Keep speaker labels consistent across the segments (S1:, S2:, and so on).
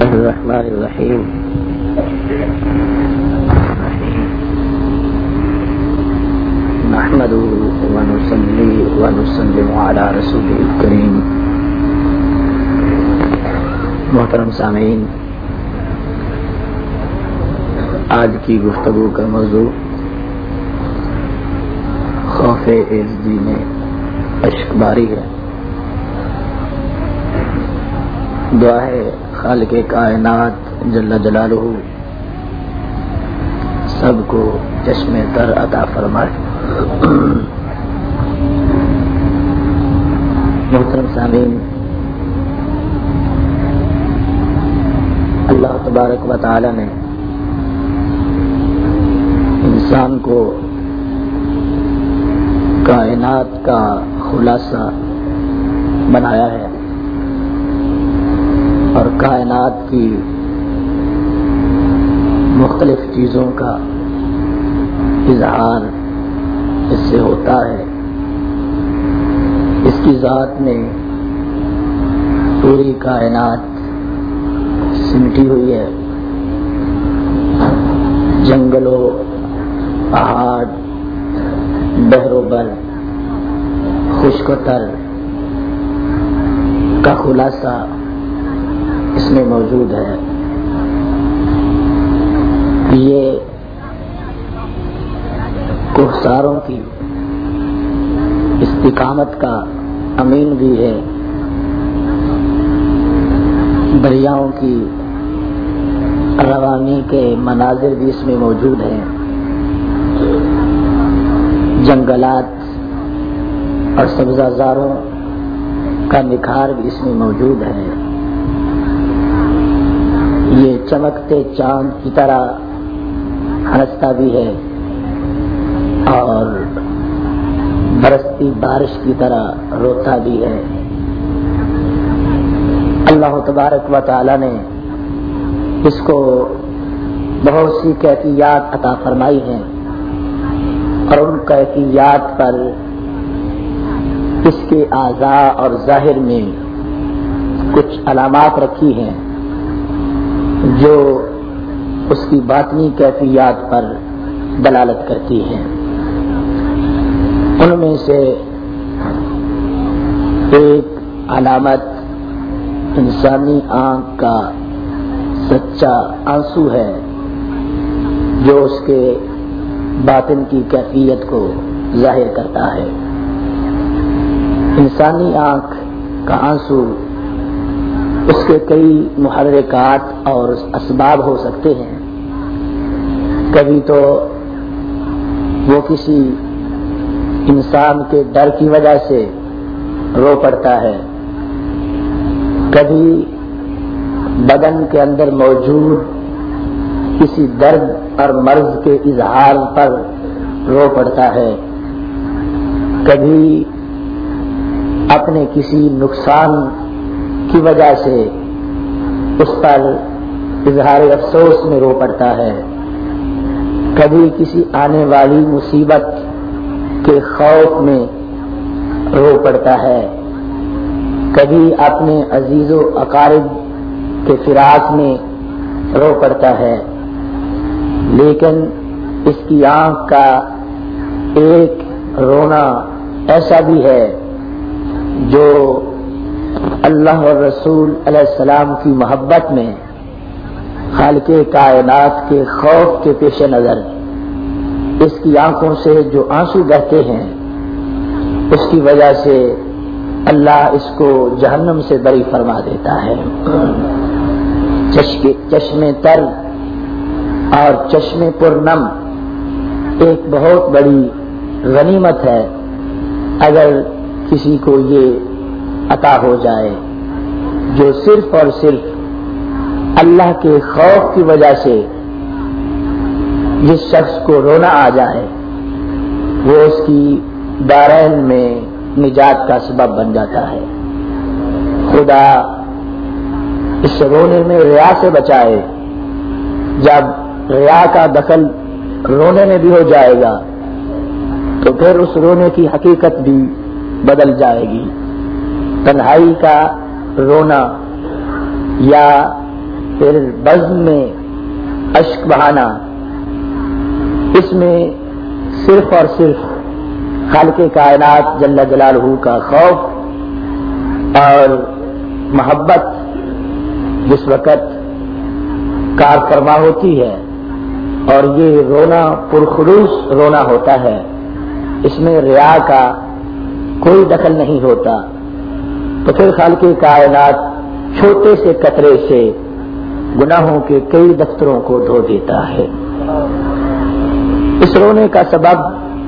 S1: الله الرحمن الرحيم. نحمده ونصلي ونسلم على رسوله الكريم. محترم سامعین، آج کی گفتگو کا موضوع خوف عزتی میں اشکباری ہے. دعا ہے خالق کائنات جل جلالہ سب کو چشم تر عطا فرمائے. محترم سامعین، اللہ تبارک و تعالی نے انسان کو کائنات کا خلاصہ بنایا ہے اور کائنات کی مختلف چیزوں کا اظہار اس سے ہوتا ہے. اس کی ذات میں پوری کائنات سمٹی ہوئی ہے. جنگلوں، پہاڑ، بحر و بر، خشک و تر کا خلاصہ اس میں موجود ہے. یہ کوہساروں کی استقامت کا امین بھی ہے. دریاؤں کی روانی کے مناظر بھی اس میں موجود ہیں. جنگلات اور سبزہ زاروں کا نکھار بھی اس میں موجود ہے. یہ چمکتے چاند کی طرح ہنستا بھی ہے اور برستی بارش کی طرح روتا بھی ہے. اللہ تبارک و تعالی نے اس کو بہت سی کیفیات عطا فرمائی ہیں اور ان کیفیات پر اس کے اعضاء اور ظاہر میں کچھ علامات رکھی ہیں جو اس کی باطنی کیفیات پر دلالت کرتی ہیں. ان میں سے ایک علامت انسانی آنکھ کا سچا آنسو ہے جو اس کے باطن کی کیفیت کو ظاہر کرتا ہے. انسانی آنکھ کا آنسو اس کے کئی محرکات اور اسباب ہو سکتے ہیں. کبھی تو وہ کسی انسان کے ڈر کی وجہ سے رو پڑتا ہے، کبھی بدن کے اندر موجود کسی درد اور مرض کے اظہار پر رو پڑتا ہے، کبھی اپنے کسی نقصان کی وجہ سے اس پر اظہار افسوس میں رو پڑتا ہے، کبھی کسی آنے والی مصیبت کے خوف میں رو پڑتا ہے، کبھی اپنے عزیز و اقارب کے فراق میں رو پڑتا ہے. لیکن اس کی آنکھ کا ایک رونا ایسا بھی ہے جو اللہ اور رسول علیہ السلام کی محبت میں خالق کائنات کے خوف کے پیش نظر اس کی آنکھوں سے جو آنسو بہتے ہیں اس کی وجہ سے اللہ اس کو جہنم سے بری فرما دیتا ہے. چشم تر اور چشم پرنم ایک بہت بڑی غنیمت ہے اگر کسی کو یہ عطا ہو جائے جو صرف اور صرف اللہ کے خوف کی وجہ سے جس شخص کو رونا آ جائے وہ اس کی دارین میں نجات کا سبب بن جاتا ہے. خدا اس رونے میں ریا سے بچائے. جب ریا کا دخل رونے میں بھی ہو جائے گا تو پھر اس رونے کی حقیقت بھی بدل جائے گی. تنہائی کا رونا یا پھر بزم میں اشک بہانا، اس میں صرف اور صرف خالق کائنات جل جلالہ کا خوف اور محبت جس وقت کار فرما ہوتی ہے اور یہ رونا پرخلوص رونا ہوتا ہے، اس میں ریا کا کوئی دخل نہیں ہوتا، تو پھر خالق کائنات چھوٹے سے قطرے سے گناہوں کے کئی دفتروں کو دھو دیتا ہے۔ اس رونے کا سبب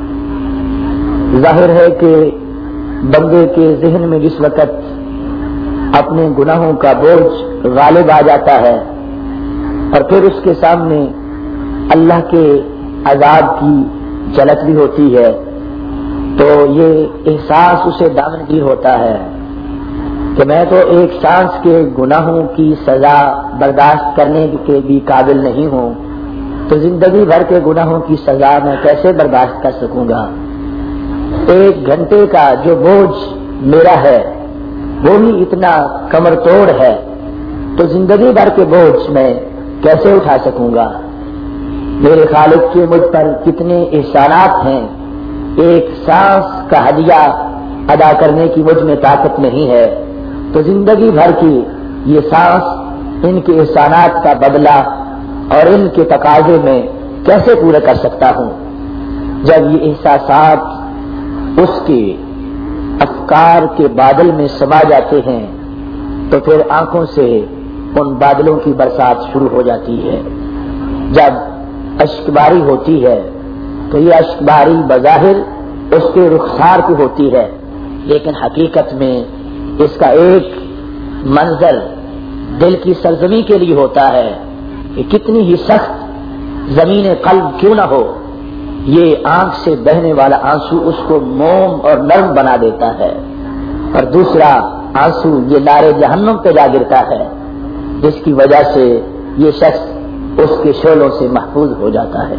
S1: ظاہر ہے کہ بندے کے ذہن میں جس وقت اپنے گناہوں کا بوجھ غالب آ جاتا ہے اور پھر اس کے سامنے اللہ کے عذاب کی جھلک بھی ہوتی ہے، تو یہ احساس اسے دامنگیر ہوتا ہے کہ میں تو ایک سانس کے گناہوں کی سزا برداشت کرنے کے بھی قابل نہیں ہوں، تو زندگی بھر کے گناہوں کی سزا میں کیسے برداشت کر سکوں گا؟ ایک گھنٹے کا جو بوجھ میرا ہے وہ ہی اتنا کمر توڑ ہے، تو زندگی بھر کے بوجھ میں کیسے اٹھا سکوں گا؟ میرے خالق کے مجھ پر کتنے احسانات ہیں، ایک سانس کا ہدیہ ادا کرنے کی مجھ میں طاقت نہیں ہے، تو زندگی بھر کی یہ سانس ان کے احسانات کا بدلہ اور ان کے تقاضے میں کیسے پورا کر سکتا ہوں؟ جب یہ احساسات اس کے افکار کے بادل میں سما جاتے ہیں تو پھر آنکھوں سے ان بادلوں کی برسات شروع ہو جاتی ہے۔ جب اشک باری ہوتی ہے تو یہ اشک باری بظاہر اس کے رخسار کی ہوتی ہے، لیکن حقیقت میں اس کا ایک منظر دل کی سرزمی کے لیے ہوتا ہے کہ کتنی ہی سخت زمین قلب کیوں نہ ہو، یہ آنکھ سے بہنے والا آنسو اس کو موم اور نرم بنا دیتا ہے، اور دوسرا آنسو یہ نارے جہنم پہ جا گرتا ہے، جس کی وجہ سے یہ شخص اس کے شعلوں سے محفوظ ہو جاتا ہے۔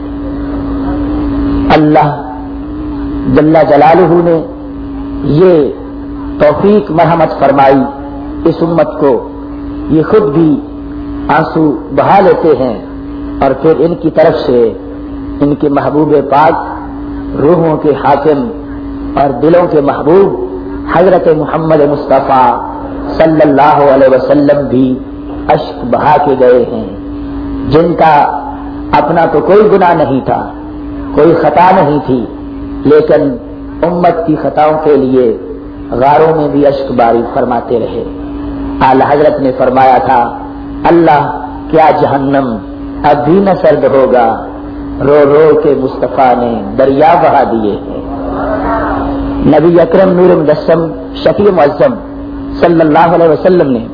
S1: اللہ جل جلالہ نے یہ توفیق مرحمت فرمائی اس امت کو، یہ خود بھی آنسو بہا لیتے ہیں اور پھر ان کی طرف سے ان کے محبوب پاک، روحوں کے حاکم اور دلوں کے محبوب حضرت محمد مصطفیٰ صلی اللہ علیہ وسلم بھی اشک بہا کے گئے ہیں، جن کا اپنا تو کوئی گناہ نہیں تھا، کوئی خطا نہیں تھی، لیکن امت کی خطاؤں کے لیے غاروں میں بھی اشک باری فرماتے رہے۔ اعلی حضرت نے فرمایا تھا، اللہ کیا جہنم اب بھی نہ سرد ہوگا، رو رو کے مصطفیٰ نے دریا بہا دیے ہیں۔ نبی اکرم نور مجسم شفیع معظم صلی اللہ علیہ وسلم نے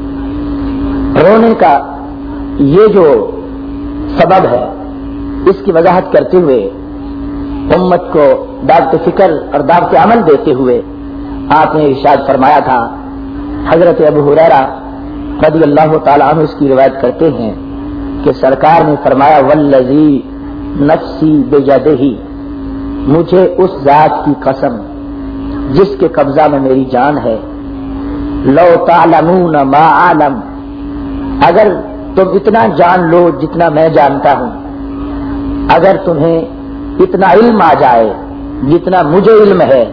S1: رونے کا یہ جو سبب ہے اس کی وضاحت کرتے ہوئے امت کو دعوت فکر اور دعوت عمل دیتے ہوئے آپ نے ارشاد فرمایا تھا، حضرت ابو ہریرہ رضی اللہ تعالیٰ عنہ اس کی روایت کرتے ہیں کہ سرکار نے فرمایا، والذی نفسی بیدہ، مجھے اس ذات کی قسم جس کے قبضہ میں میری جان ہے، لو تعلمون ما اعلم، اگر تم اتنا جان لو جتنا میں جانتا ہوں، اگر تمہیں اتنا علم آ جائے جتنا مجھے علم ہے،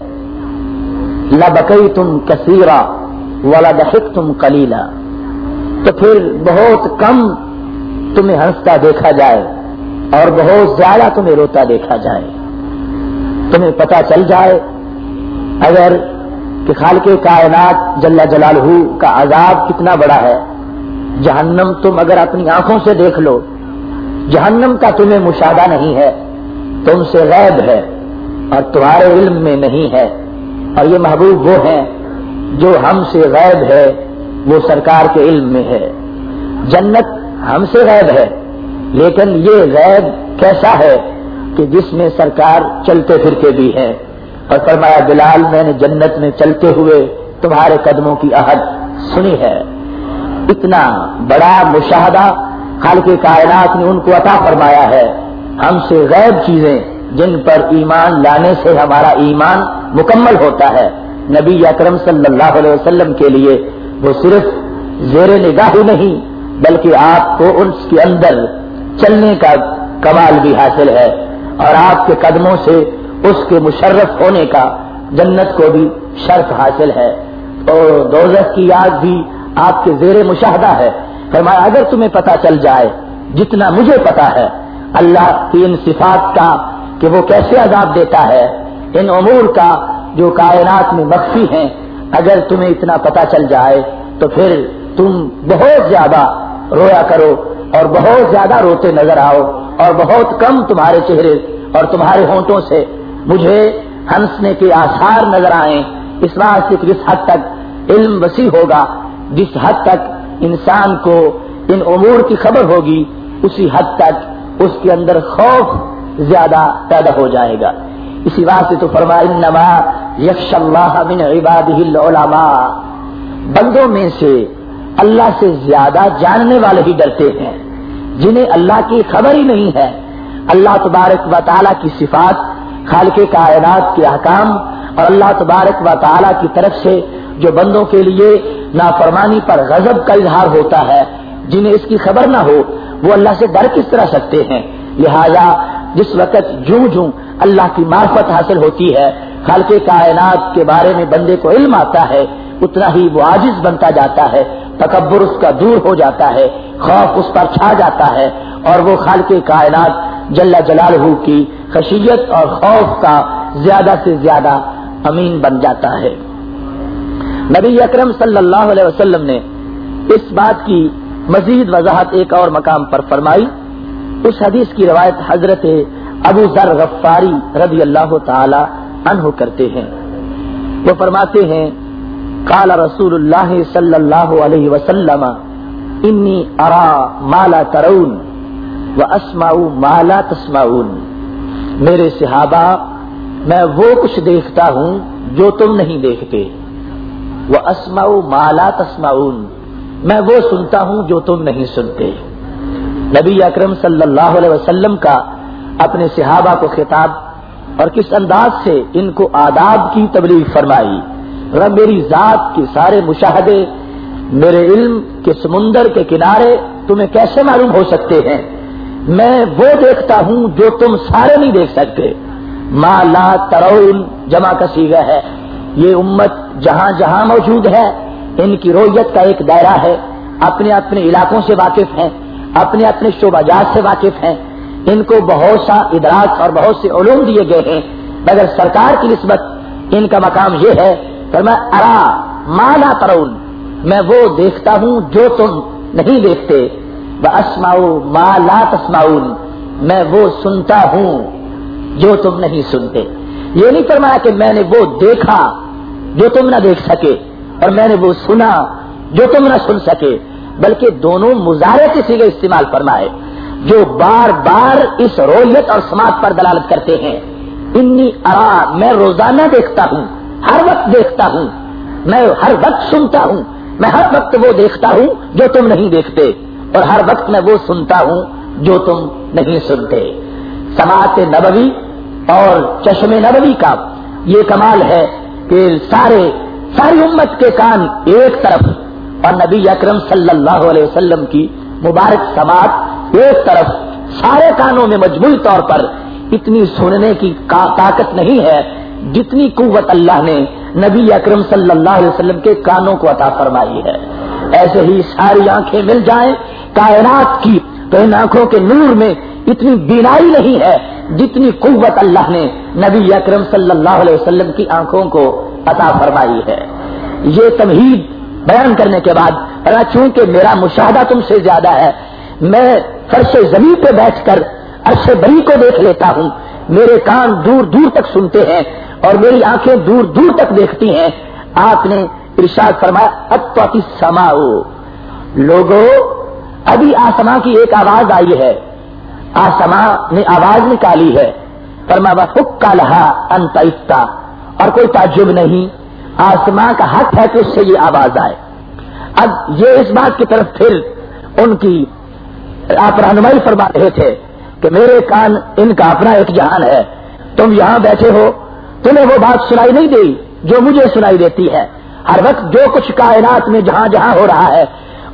S1: لبکیتم کثیرا ولضحکتم قلیلا، تو پھر بہت کم تمہیں ہنستا دیکھا جائے اور بہت زیادہ تمہیں روتا دیکھا جائے۔ تمہیں پتہ چل جائے اگر کہ خالق کائنات جل جلالہ کا عذاب کتنا بڑا ہے، جہنم تم اگر اپنی آنکھوں سے دیکھ لو، جہنم کا تمہیں مشاہدہ نہیں ہے، تم سے غیب ہے اور تمہارے علم میں نہیں ہے، اور یہ محبوب وہ ہیں جو ہم سے غیب ہے، وہ سرکار کے علم میں ہے۔ جنت ہم سے غیب ہے، لیکن یہ غیب کیسا ہے کہ جس میں سرکار چلتے پھرتے بھی ہیں، اور فرمایا بلال میں نے جنت میں چلتے ہوئے تمہارے قدموں کی آہٹ سنی ہے۔ اتنا بڑا مشاہدہ خالق کائنات نے ان کو عطا فرمایا ہے، ہم سے غیب چیزیں جن پر ایمان لانے سے ہمارا ایمان مکمل ہوتا ہے، نبی اکرم صلی اللہ علیہ وسلم کے لیے وہ صرف زیر نگاہ ہی نہیں بلکہ آپ کو اس کے اندر چلنے کا کمال بھی حاصل ہے، اور آپ کے قدموں سے اس کے مشرف ہونے کا جنت کو بھی شرف حاصل ہے، اور دوزخ کی آگ بھی آپ کے زیر مشاہدہ ہے۔ فرمایا اگر تمہیں پتہ چل جائے جتنا مجھے پتا ہے اللہ کی ان صفات کا کہ وہ کیسے عذاب دیتا ہے، ان امور کا جو کائنات میں مخفی ہیں، اگر تمہیں اتنا پتہ چل جائے تو پھر تم بہت زیادہ رویا کرو اور بہت زیادہ روتے نظر آؤ، اور بہت کم تمہارے چہرے اور تمہارے ہونٹوں سے مجھے ہنسنے کے آثار نظر آئیں، اس واسطے کہ جس حد تک علم وسیع ہوگا، جس حد تک انسان کو ان امور کی خبر ہوگی، اسی حد تک اس کے اندر خوف زیادہ پیدا ہو جائے گا۔ اسی واسطے تو فرمایا انما یخشی اللہ من عبادہ العلماء، بندوں میں سے اللہ سے زیادہ جاننے والے ہی ڈرتے ہیں، جنہیں اللہ کی خبر ہی نہیں ہے، اللہ تبارک و تعالیٰ کی صفات، خالق کائنات کے احکام، اور اللہ تبارک و تعالیٰ کی طرف سے جو بندوں کے لیے نافرمانی پر غضب کا اظہار ہوتا ہے، جنہیں اس کی خبر نہ ہو وہ اللہ سے ڈر کس طرح سکتے ہیں؟ لہذا جس وقت جوں اللہ کی معرفت حاصل ہوتی ہے، خالق کائنات کے بارے میں بندے کو علم آتا ہے، اتنا ہی وہ عاجز بنتا جاتا ہے، تکبر اس کا دور ہو جاتا ہے، خوف اس پر چھا جاتا ہے، اور وہ خالق کائنات جل جلالہ کی خشیت اور خوف کا زیادہ سے زیادہ امین بن جاتا ہے۔ نبی اکرم صلی اللہ علیہ وسلم نے اس بات کی مزید وضاحت ایک اور مقام پر فرمائی۔ اس حدیث کی روایت حضرت ابو ذر غفاری رضی اللہ تعالی عنہ کرتے ہیں، وہ فرماتے ہیں قال رسول اللہ صلی اللہ علیہ وسلم انی ارا ما لا ترون واسمع ما لا تسمعون، میرے صحابہ میں وہ کچھ دیکھتا ہوں جو تم نہیں دیکھتے، واسمع ما لا تسمعون، میں وہ سنتا ہوں جو تم نہیں سنتے۔ نبی اکرم صلی اللہ علیہ وسلم کا اپنے صحابہ کو خطاب، اور کس انداز سے ان کو آداب کی تبلیغ فرمائی۔ رب میری ذات کے سارے مشاہدے، میرے علم کے سمندر کے کنارے تمہیں کیسے معلوم ہو سکتے ہیں؟ میں وہ دیکھتا ہوں جو تم سارے نہیں دیکھ سکتے۔ ما لا ترون جمع کا صیغہ ہے، یہ امت جہاں جہاں موجود ہے ان کی رؤیت کا ایک دائرہ ہے، اپنے اپنے علاقوں سے واقف ہیں، اپنے اپنے شعبہ جات سے واقف ہیں، ان کو بہت سا ادراک اور بہت سے علوم دیے گئے ہیں، مگر سرکار کی نسبت ان کا مقام یہ ہے فرمایا ارا ما لا ترون، میں وہ دیکھتا ہوں جو تم نہیں دیکھتے، واسمع ما لا تسمعون، میں وہ سنتا ہوں جو تم نہیں سنتے۔ یہ نہیں فرمایا کہ میں نے وہ دیکھا جو تم نہ دیکھ سکے اور میں نے وہ سنا جو تم نہ سن سکے، بلکہ دونوں مضارع کے صیغے استعمال فرمائے جو بار بار اس رؤیت اور سماعت پر دلالت کرتے ہیں۔ انی ارا، میں روزانہ دیکھتا ہوں، ہر وقت دیکھتا ہوں، میں ہر وقت سنتا ہوں، میں ہر وقت وہ دیکھتا ہوں جو تم نہیں دیکھتے، اور ہر وقت میں وہ سنتا ہوں جو تم نہیں سنتے۔ سماعت نبوی اور چشم نبوی کا یہ کمال ہے کہ ساری امت کے کان ایک طرف اور نبی اکرم صلی اللہ علیہ وسلم کی مبارک سماعت ایک طرف، سارے کانوں میں مجموعی طور پر اتنی سننے کی طاقت نہیں ہے جتنی قوت اللہ نے نبی اکرم صلی اللہ علیہ وسلم کے کانوں کو عطا فرمائی ہے۔ ایسے ہی ساری آنکھیں مل جائیں کائنات کی تو ان آنکھوں کے نور میں اتنی بینائی نہیں ہے جتنی قوت اللہ نے نبی اکرم صلی اللہ علیہ وسلم کی آنکھوں کو عطا فرمائی ہے۔ یہ تمہید بیان کرنے کے بعد چونکہ میرا مشاہدہ تم سے زیادہ ہے، میں فرش زمین پہ بیٹھ کر عرش بری کو دیکھ لیتا ہوں، میرے کان دور دور تک سنتے ہیں اور میری آنکھیں دور دور تک دیکھتی ہیں۔ آپ نے ارشاد فرمایا اطوت السماء، لوگوں ابھی آسماں کی ایک آواز آئی ہے، آسماں نے آواز نکالی ہے، فرمایا حق لہا ان تئفتا، اور کوئی تعجب نہیں، آسماں کا حق ہے کہ اس سے یہ آواز آئے۔ اب یہ اس بات کی طرف پھر ان کی آپ رہنمائی فرما رہے تھے کہ میرے کان ان کا اپنا ایک جہان ہے، تم یہاں بیٹھے ہو، تمہیں وہ بات سنائی نہیں دی جو مجھے سنائی دیتی ہے۔ ہر وقت جو کچھ کائنات میں جہاں جہاں ہو رہا ہے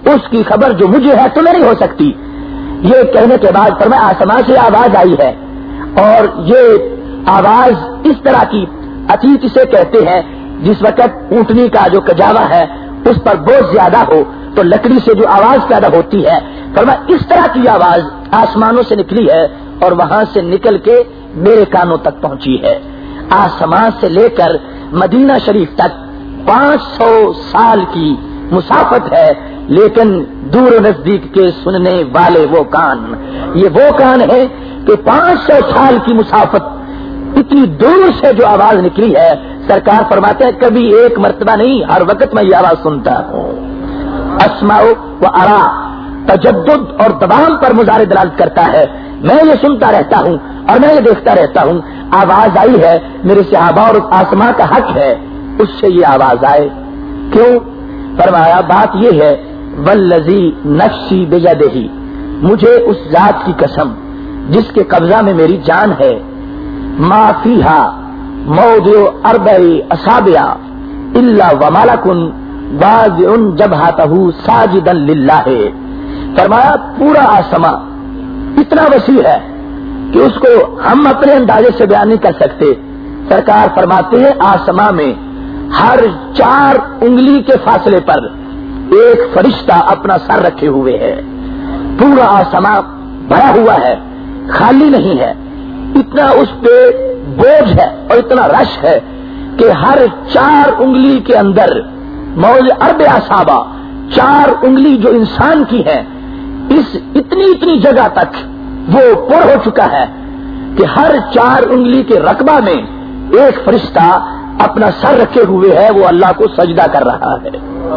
S1: اس کی خبر جو مجھے ہے تمہیں نہیں ہو سکتی. یہ کہنے کے بعد فرمایا آسمان سے آواز آئی ہے، اور یہ آواز اس طرح کی عتیق سے کہتے ہیں جس وقت اونٹنی کا جو کجاوا ہے اس پر بوجھ زیادہ ہو تو لکڑی سے جو آواز پیدا ہوتی ہے، فرمایا اس طرح کی آواز آسمانوں سے نکلی ہے اور وہاں سے نکل کے میرے کانوں تک پہنچی ہے. آسمان سے لے کر مدینہ شریف تک 500 سال کی مسافت ہے، لیکن دور و نزدیک کے سننے والے وہ کان، یہ وہ کان ہے کہ 500 سال کی مسافت اتنی دور سے جو آواز نکلی ہے، سرکار فرماتے ہیں کبھی ایک مرتبہ نہیں، ہر وقت میں یہ آواز سنتا ہوں. اسمع و ارا تجدد اور دوام پر مظاہر دلالت کرتا ہے. میں یہ سنتا رہتا ہوں اور میں یہ دیکھتا رہتا ہوں. آواز آئی ہے، میرے صحابہ اور آسماں کا حق ہے اس سے یہ آواز آئے. کیوں؟ فرمایا بات یہ ہے والذی نفسی بیدہ، مجھے اس ذات کی قسم جس کے قبضہ میں میری جان ہے، ما فیہا موضع اربع اصابع الا وملک واضع جبہتہ ساجدا للہ. فرمایا پورا آسماں اتنا وسیع ہے کہ اس کو ہم اپنے اندازے سے بیان نہیں کر سکتے. سرکار فرماتے ہیں آسماں میں ہر 4 انگلی کے فاصلے پر ایک فرشتہ اپنا سر رکھے ہوئے ہے. پورا آسماں بھرا ہوا ہے، خالی نہیں ہے. اتنا اس پہ بوجھ ہے اور اتنا رش ہے کہ ہر 4 انگلی کے اندر موضع اربع اصابع، 4 انگلی جو انسان کی ہے، اس اتنی جگہ تک وہ پر ہو چکا ہے کہ ہر 4 انگلی کے رقبہ میں ایک فرشتہ اپنا سر رکھے ہوئے ہے، وہ اللہ کو سجدہ کر رہا ہے.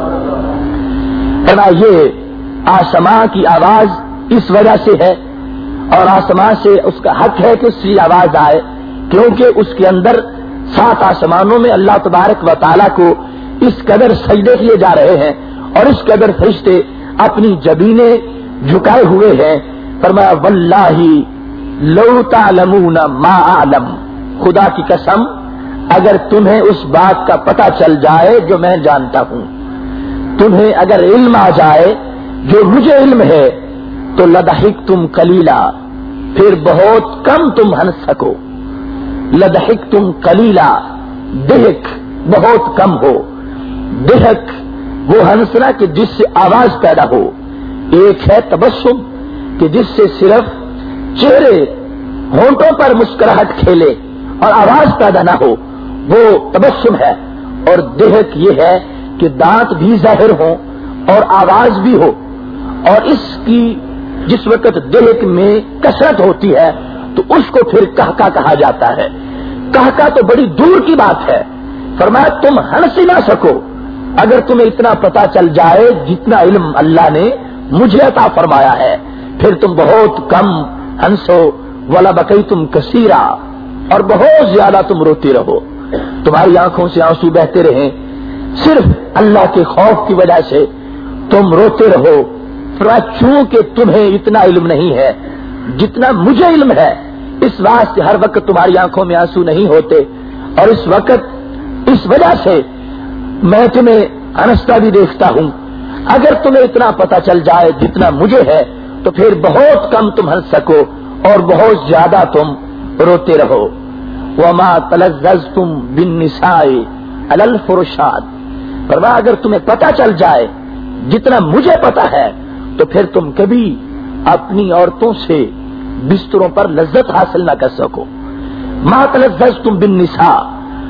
S1: یہ آسماں کی آواز اس وجہ سے ہے، اور آسمان سے اس کا حق ہے کہ اس کی آواز آئے، کیونکہ اس کے اندر 7 آسمانوں میں اللہ تبارک و تعالیٰ کو اس قدر سجدے کیے جا رہے ہیں اور اس قدر فرشتے اپنی جبینیں جھکائے ہوئے ہیں. فرمایا واللہ لو تعلمون ما اعلم، خدا کی قسم اگر تمہیں اس بات کا پتہ چل جائے جو میں جانتا ہوں، تمہیں اگر علم آ جائے جو مجھے علم ہے، تو لضحکتم قلیلا، پھر بہت کم تم ہنس سکو. لضحکتم قلیلا، دہک بہت کم ہو. دہک وہ ہنسنا کہ جس سے آواز پیدا ہو. ایک ہے تبسم کہ جس سے صرف چہرے ہونٹوں پر مسکراہٹ کھیلے اور آواز پیدا نہ ہو، وہ تبسم ہے. اور دہک یہ ہے کہ دانت بھی ظاہر ہوں اور آواز بھی ہو. اور اس کی جس وقت دہک میں کثرت ہوتی ہے تو اس کو پھر کہکا کہا جاتا ہے. کہکا تو بڑی دور کی بات ہے. فرمایا تم ہنس ہی نہ سکو اگر تمہیں اتنا پتا چل جائے جتنا علم اللہ نے مجھے عطا فرمایا ہے، پھر تم بہت کم ہنسو. ولا بکیتم کثیرا، اور بہت زیادہ تم روتے رہو. تمہاری آنکھوں سے آنسو بہتے رہیں، صرف اللہ کے خوف کی وجہ سے تم روتے رہو. چونکہ تمہیں اتنا علم نہیں ہے جتنا مجھے علم ہے، اس واسطے ہر وقت تمہاری آنکھوں میں آنسو نہیں ہوتے. اور اس وقت اس وجہ سے میں تمہیں ہنستا بھی دیکھتا ہوں. اگر تمہیں اتنا پتا چل جائے جتنا مجھے ہے تو پھر بہت کم تم ہنس سکو اور بہت زیادہ تم روتے رہو. وما تلذذتم بالنساء علی الفرشات، فرمایا اگر تمہیں پتا چل جائے جتنا مجھے پتا ہے تو پھر تم کبھی اپنی عورتوں سے بستروں پر لذت حاصل نہ کر سکو. ما تلذذتم بالنساء،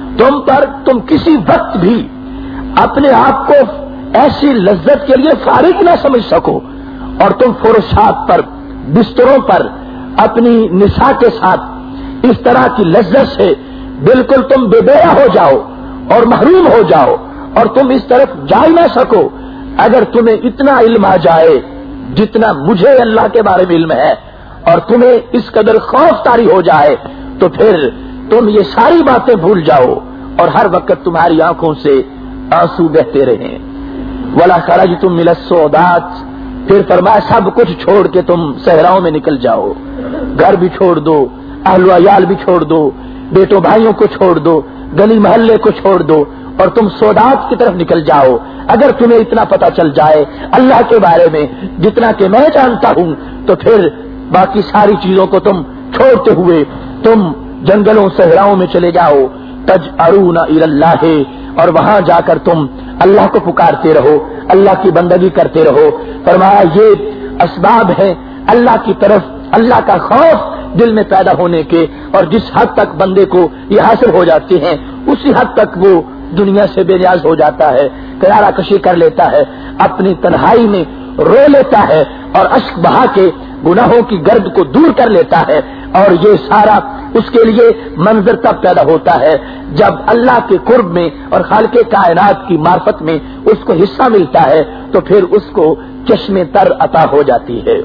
S1: تم کسی وقت بھی اپنے آپ کو ایسی لذت کے لیے فارغ نہ سمجھ سکو، اور تم فرشات پر بستروں پر اپنی نساء کے ساتھ اس طرح کی لذت سے بالکل تم بے بیہ ہو جاؤ اور محروم ہو جاؤ اور تم اس طرف جا ہی نہ سکو. اگر تمہیں اتنا علم آ جائے جتنا مجھے اللہ کے بارے میں علم ہے اور تمہیں اس قدر خوف طاری ہو جائے تو پھر تم یہ ساری باتیں بھول جاؤ اور ہر وقت تمہاری آنکھوں سے آنسو بہتے رہیں. ولا خرجتم من السودات، پھر فرمایا سب کچھ چھوڑ کے تم صحراؤں میں نکل جاؤ. گھر بھی چھوڑ دو، اہل و عیال بھی چھوڑ دو، بیٹوں بھائیوں کو چھوڑ دو، گلی محلے کو چھوڑ دو، اور تم سودات کی طرف نکل جاؤ. اگر تمہیں اتنا پتہ چل جائے اللہ کے بارے میں جتنا کہ میں جانتا ہوں تو پھر باقی ساری چیزوں کو تم چھوڑتے ہوئے تم جنگلوں صحراؤں میں چلے جاؤ. تجأرون الی اللہ، اور وہاں جا کر تم اللہ کو پکارتے رہو، اللہ کی بندگی کرتے رہو. فرمایا یہ اسباب ہیں اللہ کی طرف اللہ کا خوف دل میں پیدا ہونے کے، اور جس حد تک بندے کو یہ حاصل ہو جاتے ہیں اسی حد تک وہ دنیا سے بے نیاز ہو جاتا ہے، کنارہ کشی کر لیتا ہے، اپنی تنہائی میں رو لیتا ہے اور اشک بہا کے گناہوں کی گرد کو دور کر لیتا ہے. اور یہ سارا اس کے لیے منظر تب پیدا ہوتا ہے جب اللہ کے قرب میں اور خالق کائنات کی معرفت میں اس کو حصہ ملتا ہے تو پھر اس کو چشم تر عطا ہو جاتی ہے.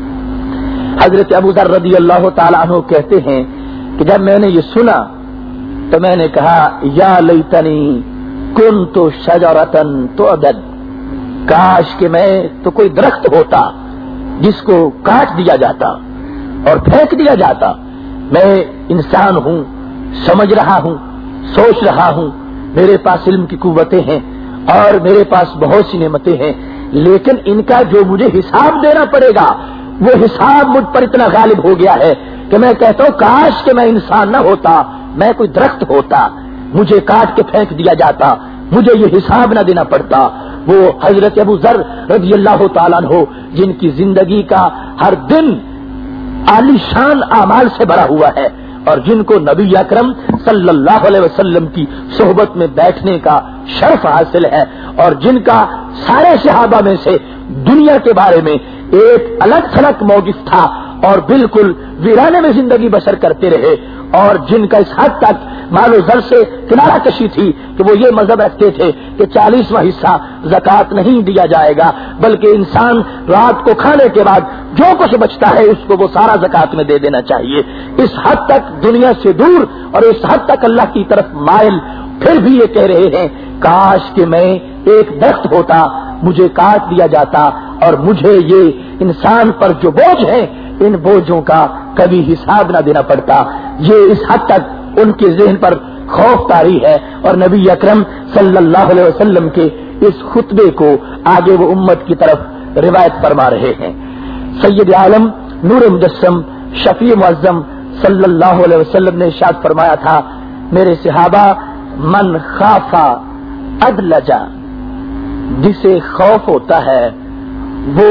S1: حضرت ابو ذر رضی اللہ تعالیٰ عنہ کہتے ہیں کہ جب میں نے یہ سنا تو میں نے کہا یا لیتنی کنت شجرۃ تعبد، کاش کہ میں تو کوئی درخت ہوتا جس کو کاٹ دیا جاتا اور پھینک دیا جاتا. میں انسان ہوں، سمجھ رہا ہوں، سوچ رہا ہوں، میرے پاس علم کی قوتیں ہیں اور میرے پاس بہت سی نعمتیں ہیں، لیکن ان کا جو مجھے حساب دینا پڑے گا وہ حساب مجھ پر اتنا غالب ہو گیا ہے کہ میں کہتا ہوں کاش کہ میں انسان نہ ہوتا، میں کوئی درخت ہوتا، مجھے کاٹ کے پھینک دیا جاتا، مجھے یہ حساب نہ دینا پڑتا. وہ حضرت ابو ذر رضی اللہ تعالیٰ عنہ جن کی زندگی کا ہر دن عالی شان اعمال سے بھرا ہوا ہے اور جن کو نبی اکرم صلی اللہ علیہ وسلم کی صحبت میں بیٹھنے کا شرف حاصل ہے اور جن کا سارے صحابہ میں سے دنیا کے بارے میں ایک الگ تھلگ موقف تھا اور بالکل ویرانے میں زندگی بسر کرتے رہے، اور جن کا اس حد تک مال و زر سے کنارہ کشی تھی کہ وہ یہ مذہب رکھتے تھے کہ 40واں حصہ زکوٰۃ نہیں دیا جائے گا بلکہ انسان رات کو کھانے کے بعد جو کچھ بچتا ہے اس کو وہ سارا زکوٰۃ میں دے دینا چاہیے. اس حد تک دنیا سے دور اور اس حد تک اللہ کی طرف مائل، پھر بھی یہ کہہ رہے ہیں کاش کہ میں ایک درخت ہوتا، مجھے کاٹ دیا جاتا اور مجھے یہ انسان پر جو بوجھ ہے ان بوجھوں کا کبھی حساب نہ دینا پڑتا. یہ اس حد تک ان کے ذہن پر خوف طاری ہے. اور نبی اکرم صلی اللہ علیہ وسلم کے اس خطبے کو آگے وہ امت کی طرف روایت فرما رہے ہیں. سید عالم نور مجسم شفیع معظم صلی اللہ علیہ وسلم نے ارشاد فرمایا تھا میرے صحابہ من خافا ادلجا، جسے خوف ہوتا ہے وہ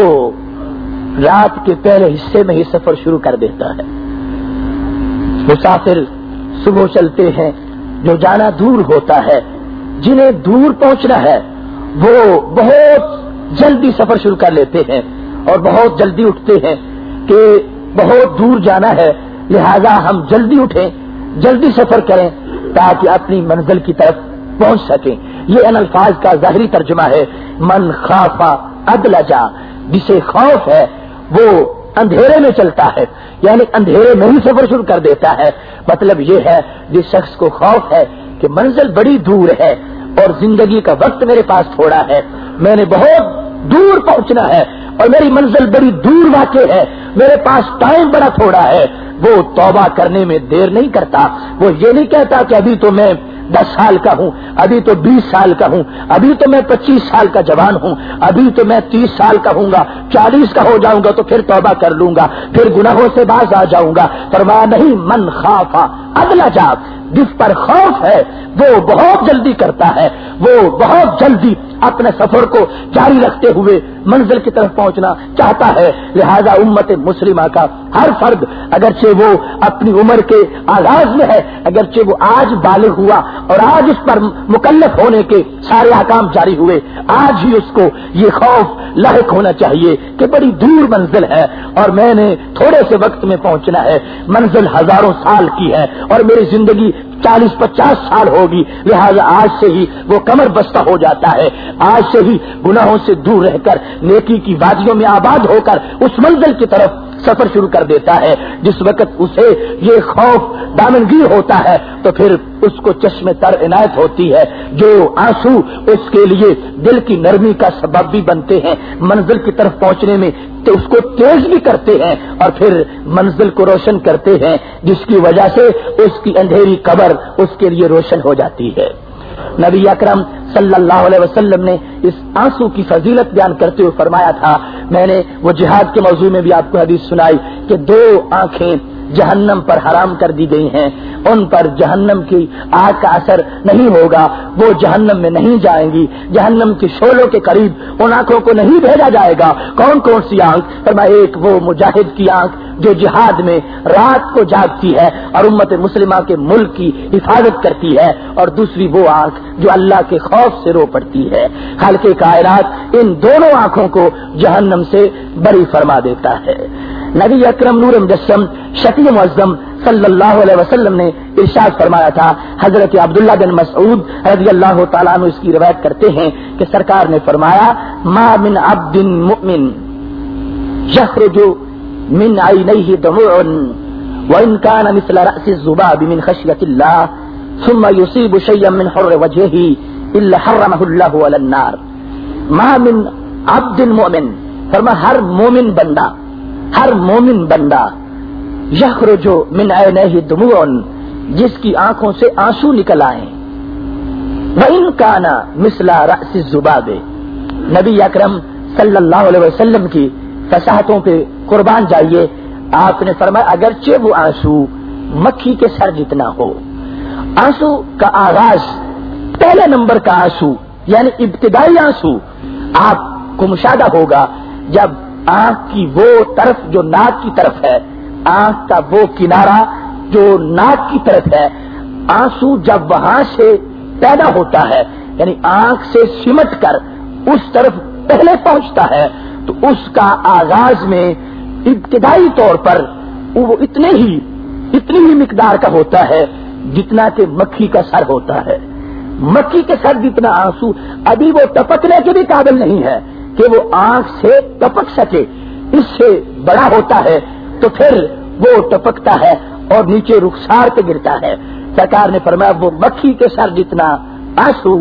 S1: رات کے پہلے حصے میں ہی سفر شروع کر دیتا ہے. مسافر صبح چلتے ہیں، جو جانا دور ہوتا ہے، جنہیں دور پہنچنا ہے وہ بہت جلدی سفر شروع کر لیتے ہیں اور بہت جلدی اٹھتے ہیں کہ بہت دور جانا ہے لہذا ہم جلدی اٹھیں، جلدی سفر کریں تاکہ اپنی منزل کی طرف پہنچ سکیں. یہ ان الفاظ کا ظاہری ترجمہ ہے من خافا ادلجا، جسے خوف ہے وہ اندھیرے میں چلتا ہے، یعنی اندھیرے میں ہی سفر شروع کر دیتا ہے. مطلب یہ ہے جس شخص کو خوف ہے کہ منزل بڑی دور ہے اور زندگی کا وقت میرے پاس تھوڑا ہے، میں نے بہت دور پہنچنا ہے اور میری منزل بڑی دور واقع ہے، میرے پاس ٹائم بڑا تھوڑا ہے، وہ توبہ کرنے میں دیر نہیں کرتا. وہ یہ نہیں کہتا کہ ابھی تو میں 10 سال کا ہوں، ابھی تو 20 سال کا ہوں، ابھی تو میں 25 سال کا جوان ہوں، ابھی تو میں 30 سال کا ہوں گا، 40 کا ہو جاؤں گا تو پھر توبہ کر لوں گا، پھر گناہوں سے باز آ جاؤں گا. فرمایا نہیں، من خافا ادلجا، جس پر خوف ہے وہ بہت جلدی کرتا ہے، وہ بہت جلدی اپنے سفر کو جاری رکھتے ہوئے منزل کی طرف پہنچنا چاہتا ہے. لہذا امت مسلمہ کا ہر فرد اگرچہ وہ اپنی عمر کے آغاز میں ہے، اگرچہ وہ آج بالغ ہوا اور آج اس پر مکلف ہونے کے سارے احکام جاری ہوئے، آج ہی اس کو یہ خوف لاحق ہونا چاہیے کہ بڑی دور منزل ہے اور میں نے تھوڑے سے وقت میں پہنچنا ہے، منزل ہزاروں سال کی ہے اور میری زندگی 40-50 سال ہوگی. لہذا آج سے ہی وہ کمر بستہ ہو جاتا ہے، آج سے ہی گناہوں سے دور رہ کر نیکی کی وادیوں میں آباد ہو کر اس منزل کی طرف سفر شروع کر دیتا ہے. جس وقت اسے یہ خوف دامنگیر ہوتا ہے تو پھر اس کو چشم تر عنایت ہوتی ہے، جو آنسو اس کے لیے دل کی نرمی کا سبب بھی بنتے ہیں، منزل کی طرف پہنچنے میں تو اس کو تیز بھی کرتے ہیں اور پھر منزل کو روشن کرتے ہیں، جس کی وجہ سے اس کی اندھیری قبر اس کے لیے روشن ہو جاتی ہے. نبی اکرم صلی اللہ علیہ وسلم نے اس آنسو کی فضیلت بیان کرتے ہوئے فرمایا تھا، میں نے وہ جہاد کے موضوع میں بھی آپ کو حدیث سنائی کہ 2 آنکھیں جہنم پر حرام کر دی گئی ہیں، ان پر جہنم کی آگ کا اثر نہیں ہوگا، وہ جہنم میں نہیں جائیں گی، جہنم کے شعلوں کے قریب ان آنکھوں کو نہیں بھیجا جائے گا۔ کون کون سی آنکھ؟ فرمایا ایک وہ مجاہد کی آنکھ جو جہاد میں رات کو جاگتی ہے اور امت مسلمہ کے ملک کی حفاظت کرتی ہے، اور دوسری وہ آنکھ جو اللہ کے خوف سے رو پڑتی ہے۔ خالق کائنات ان دونوں آنکھوں کو جہنم سے بری فرما دیتا ہے۔ نبی اکرم نور مجسم شفیع معظم صلی اللہ علیہ وسلم نے ارشاد فرمایا تھا، حضرت عبداللہ بن مسعود رضی اللہ تعالیٰ عنہ اس کی روایت کرتے ہیں کہ سرکار نے فرمایا، ما من عبد مؤمن یخرج من عینیہ دموع وان کان مثل رأس الذباب من خشیۃ اللہ ثم یصیب شیئا من حر وجہہ الا حرمہ اللہ علی النار۔ ما من عبد مؤمن، فرمایا ہر مومن بندہ یخرج من عینیہ دموع، جس کی آنکھوں سے آنسو نکل آئیں، وَإِن كَانَ مِثْلَ رَأْسِ الذُّبَابِ، نبی اکرم صلی اللہ علیہ وسلم کی فصاحتوں پہ قربان جائیے، آپ نے فرمایا اگرچہ وہ آنسو مکھی کے سر جتنا ہو، آنسو کا آغاز پہلے نمبر کا آنسو یعنی ابتدائی آنسو آپ کو مشاہدہ ہوگا جب آنکھ کی وہ طرف جو ناک کی طرف ہے، آنکھ کا وہ کنارہ جو ناک کی طرف ہے، آنسو جب وہاں سے پیدا ہوتا ہے یعنی آنکھ سے سمٹ کر اس طرف پہلے پہنچتا ہے، تو اس کا آغاز میں ابتدائی طور پر وہ اتنی ہی مقدار کا ہوتا ہے جتنا کہ مکھی کا سر ہوتا ہے۔ مکھی کے سر جتنا آنسو ابھی وہ ٹپکنے کے بھی قابل نہیں ہے کہ وہ آنکھ سے ٹپک سکے، اس سے بڑا ہوتا ہے تو پھر وہ ٹپکتا ہے اور نیچے رخسار پہ گرتا ہے۔ سرکار نے فرمایا وہ مکھی کے سر جتنا آنسو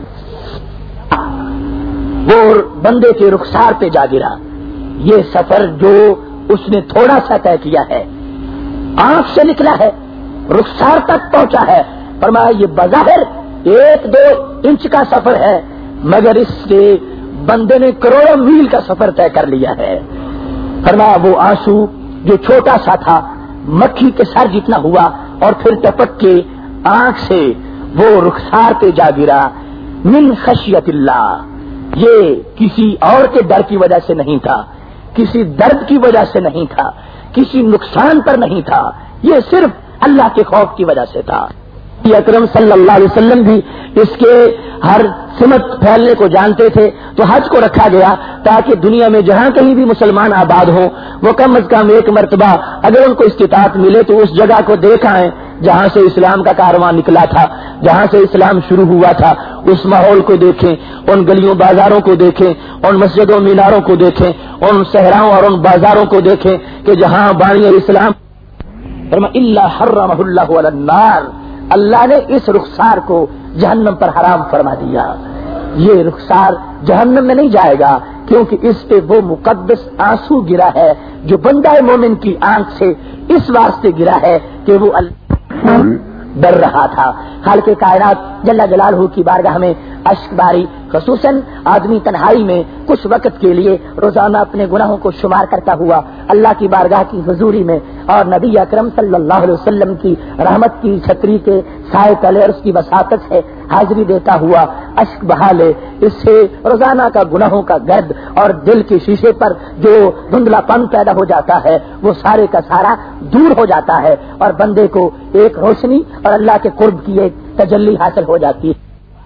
S1: وہ بندے کے رخسار پہ جا گرا۔ یہ سفر جو اس نے تھوڑا سا طے کیا ہے، آنکھ سے نکلا ہے، رخسار تک پہنچا ہے، فرمایا یہ بظاہر 1-2 انچ کا سفر ہے، مگر اس سے بندے نے کروڑوں میل کا سفر طے کر لیا ہے۔ فرمایا وہ آنسو جو چھوٹا سا تھا مکھی کے سر جتنا ہوا اور پھر ٹپک کے آنکھ سے وہ رخسار پہ جا گرا، من خشیت اللہ، یہ کسی اور کے ڈر کی وجہ سے نہیں تھا، کسی درد کی وجہ سے نہیں تھا، کسی نقصان پر نہیں تھا، یہ صرف اللہ کے خوف کی وجہ سے تھا۔ اکرم صلی اللہ علیہ وسلم بھی اس کے ہر سمت پھیلنے کو جانتے تھے، تو حج کو رکھا گیا تاکہ دنیا میں جہاں کہیں بھی مسلمان آباد ہوں وہ کم از کم ایک مرتبہ اگر ان کو استطاعت ملے تو اس جگہ کو دیکھ آئیں جہاں سے اسلام کا کارواں نکلا تھا، جہاں سے اسلام شروع ہوا تھا، اس ماحول کو دیکھیں، ان گلیوں بازاروں کو دیکھیں، ان مسجدوں میناروں کو دیکھیں، ان صحراؤں اور ان بازاروں کو دیکھیں کہ جہاں بانی اسلام الا حرمہ اللہ علی النار، اللہ نے اس رخسار کو جہنم پر حرام فرما دیا۔ یہ رخسار جہنم میں نہیں جائے گا کیونکہ اس پہ وہ مقدس آنسو گرا ہے جو بندہ مومن کی آنکھ سے اس واسطے گرا ہے کہ وہ اللہ ڈر رہا تھا۔ خالق کائنات جل جلالہ کی بارگاہ میں اشک باری، خصوصاً آدمی تنہائی میں کچھ وقت کے لیے روزانہ اپنے گناہوں کو شمار کرتا ہوا اللہ کی بارگاہ کی حضوری میں اور نبی اکرم صلی اللہ علیہ وسلم کی رحمت کی چھتری کے سائے تلے اور اس کی وساطت سے حاضری دیتا ہوا اشک بہا لے، اس سے روزانہ کا گناہوں کا گرد اور دل کے شیشے پر جو دھندلا پن پیدا ہو جاتا ہے وہ سارے کا سارا دور ہو جاتا ہے اور بندے کو ایک روشنی اور اللہ کے قرب کی ایک تجلی حاصل ہو جاتی ہے۔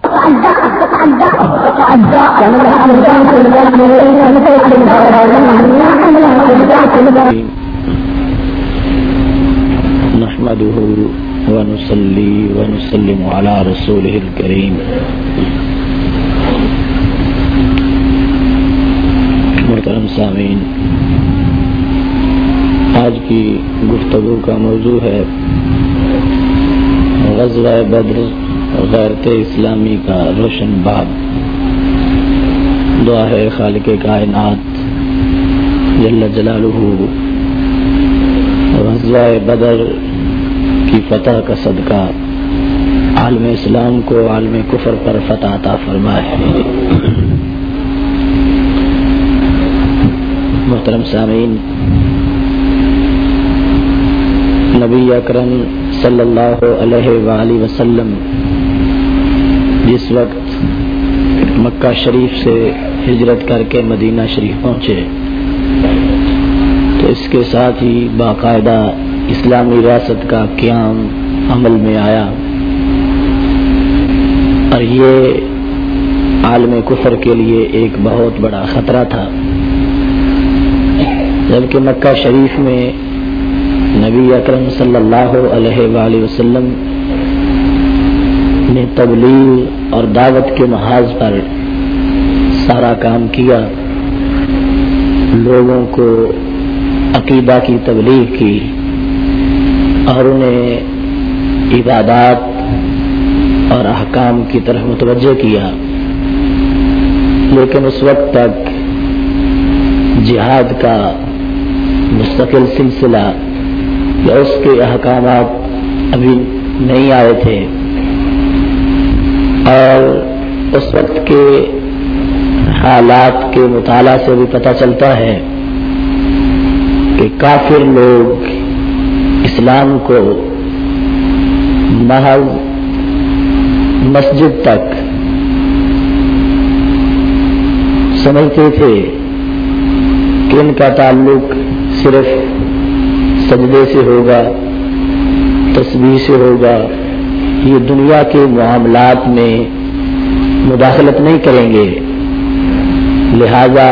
S2: نحمده ونصلي ونسلم على رسوله الكريم۔ محترم سامعین، آج کی گفتگو کا موضوع ہے غزوہ بدر، غیرت اسلامی کا روشن باب۔ دعا ہے خالق کائنات جل جلالہ غزوہ بدر کی فتح کا صدقہ عالم اسلام کو عالم کفر پر فتح عطا فرمائے۔ محترم سامعین، نبی اکرم صلی اللہ علیہ وآلہ وسلم جس وقت مکہ شریف سے ہجرت کر کے مدینہ شریف پہنچے تو اس کے ساتھ ہی باقاعدہ اسلامی ریاست کا قیام عمل میں آیا، اور یہ عالم کفر کے لیے ایک بہت بڑا خطرہ تھا، جبکہ مکہ شریف میں نبی اکرم صلی اللہ علیہ وآلہ وسلم نے تبلیغ اور دعوت کے محاذ پر سارا کام کیا، لوگوں کو عقیدہ کی تبلیغ کی اور انہیں عبادات اور احکام کی طرف متوجہ کیا، لیکن اس وقت تک جہاد کا مستقل سلسلہ یا اس کے احکامات ابھی نہیں آئے تھے، اور اس وقت کے حالات کے مطالعہ سے بھی پتہ چلتا ہے کہ کافر لوگ اسلام کو محض مسجد تک سمجھتے تھے کہ ان کا تعلق صرف سجدے سے ہوگا، تسبیح سے ہوگا، یہ دنیا کے معاملات میں مداخلت نہیں کریں گے، لہذا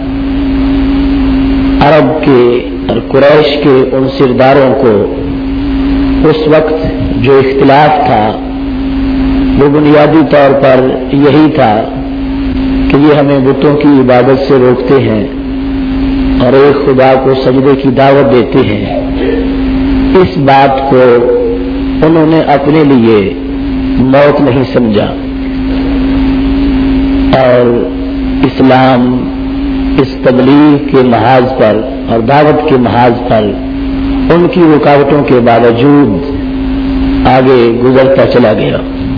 S2: عرب کے اور قریش کے ان سرداروں کو اس وقت جو اختلاف تھا وہ بنیادی طور پر یہی تھا کہ یہ ہمیں بتوں کی عبادت سے روکتے ہیں اور ایک خدا کو سجدے کی دعوت دیتے ہیں۔ اس بات کو انہوں نے اپنے لیے موت نہیں سمجھا، اور اسلام اس تبلیغ کے محاذ پر اور دعوت کے محاذ پر ان کی رکاوٹوں کے باوجود آگے گزرتا چلا گیا۔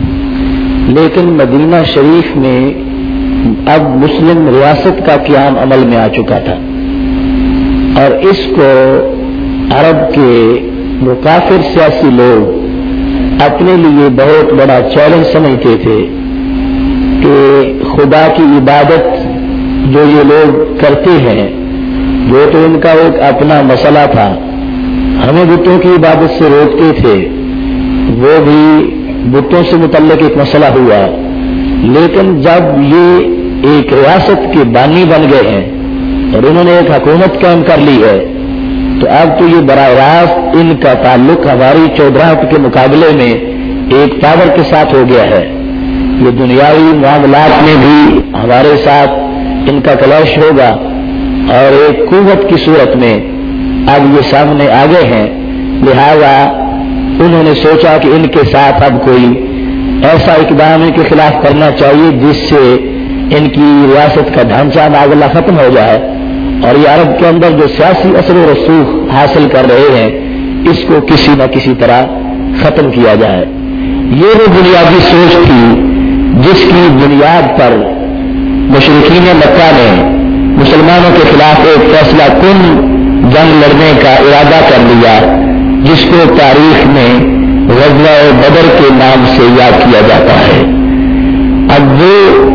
S2: لیکن مدینہ شریف میں اب مسلم ریاست کا قیام عمل میں آ چکا تھا، اور اس کو عرب کے مکافر سیاسی لوگ اپنے لیے بہت بڑا چیلنج سمجھتے تھے کہ خدا کی عبادت جو یہ لوگ کرتے ہیں، جو تو ان کا ایک اپنا مسئلہ تھا، ہمیں بتوں کی عبادت سے روکتے تھے، وہ بھی بتوں سے متعلق ایک مسئلہ ہوا، لیکن جب یہ ایک ریاست کے بانی بن گئے ہیں اور انہوں نے ایک حکومت قائم کر لی ہے، تو اب تو یہ براہ راست ان کا تعلق ہماری چودراہٹ کے مقابلے میں ایک پاور کے ساتھ ہو گیا ہے، یہ دنیاوی معاملات میں بھی ہمارے ساتھ ان کا کلیش ہوگا، اور ایک قوت کی صورت میں اب یہ سامنے آ گئے ہیں، لہذا انہوں نے سوچا کہ ان کے ساتھ اب کوئی ایسا اقدام ان کے خلاف کرنا چاہیے جس سے ان کی ریاست کا ڈھانچہ معاملہ ختم ہو جائے، اور یہ عرب کے اندر جو سیاسی اثر و رسوخ حاصل کر رہے ہیں اس کو کسی نہ کسی طرح ختم کیا جائے۔ یہ وہ بنیادی سوچ تھی جس کی بنیاد پر مشرکین مکہ نے مسلمانوں کے خلاف ایک فیصلہ کن جنگ لڑنے کا ارادہ کر لیا، جس کو تاریخ میں غزوہ بدر کے نام سے یاد کیا جاتا ہے۔ اب وہ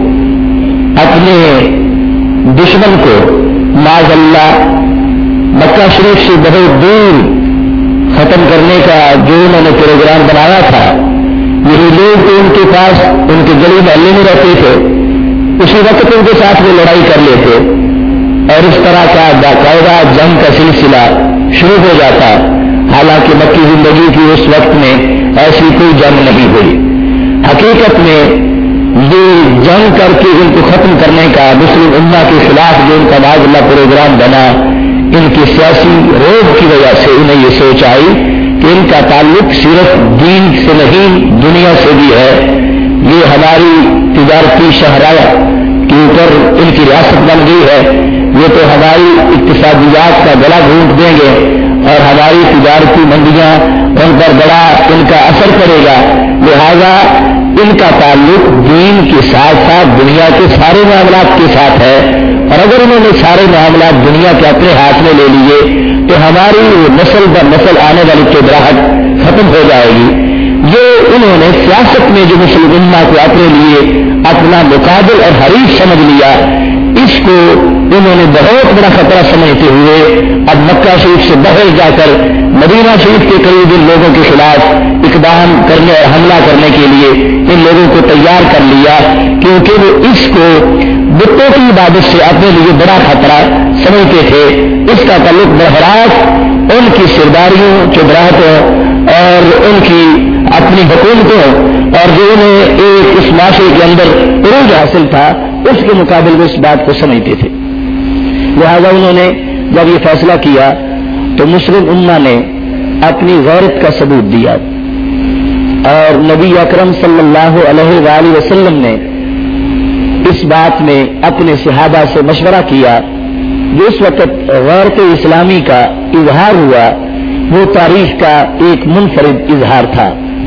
S2: اپنے دشمن کو معاذ اللہ مکہ شریف سے بہت دور ختم کرنے کا جو انہوں نے پروگرام بنایا تھا، یہی لوگ تو ان کے پاس ان کے گلی محلے میں رہتے تھے، اسی وقت ان کے ساتھ وہ لڑائی کر لیتے اور اس طرح کا باقاعدہ جنگ کا سلسلہ شروع ہو جاتا، حالانکہ مکی زندگی کی اس وقت میں ایسی کوئی جنگ نہیں ہوئی۔ حقیقت میں یہ جنگ کر کے ان کو ختم کرنے کا مسلم امہ کے خلاف جو ان کا معاذ اللہ پروگرام بنا، ان کی سیاسی روب کی وجہ سے انہیں یہ سوچ آئی کہ ان کا تعلق صرف دین سے نہیں دنیا سے بھی ہے، یہ ہماری تجارتی شہرائع کے اوپر ان کی ریاست بن گئی ہے، یہ تو ہماری اقتصادیات کا گلا گھونٹ دیں گے اور ہماری تجارتی منڈیاں ان پر بڑا ان کا اثر پڑے گا، لہذا ان کا تعلق دین کے ساتھ ساتھ دنیا کے سارے معاملات کے ساتھ ہے، اور اگر انہوں نے سارے معاملات دنیا کے اپنے ہاتھ میں لے لیے تو ہماری نسل در نسل آنے والی چودراہٹ ختم ہو جائے گی۔ یہ انہوں نے سیاست میں جو مسلم امہ کو اپنے لیے اپنا مقابل اور حریف سمجھ لیا، اس کو انہوں نے بہت بڑا خطرہ سمجھتے ہوئے اب مکہ شریف سے باہر جا کر مدینہ شریف کے قریب ان لوگوں کے خلاف اقدام کرنے اور حملہ کرنے کے لیے ان لوگوں کو تیار کر لیا، کیونکہ وہ اس کو بتوں کی عبادت سے اپنے لیے بڑا خطرہ سمجھتے تھے۔ اس کا تعلق براہ راست ان کی سرداریوں، چودراہٹوں اور ان کی اپنی حکومتوں اور جو انہیں ایک اس معاشرے کے اندر عروج حاصل تھا اس کے مقابل وہ اس بات کو سمجھتے تھے۔ لہذا انہوں نے جب یہ فیصلہ کیا تو مسلم امہ نے اپنی غیرت کا ثبوت دیا، اور نبی اکرم صلی اللہ علیہ وآلہ وسلم نے اس بات میں اپنے صحابہ سے مشورہ کیا۔ جو اس وقت غیرت اسلامی کا اظہار ہوا وہ تاریخ کا ایک منفرد اظہار تھا۔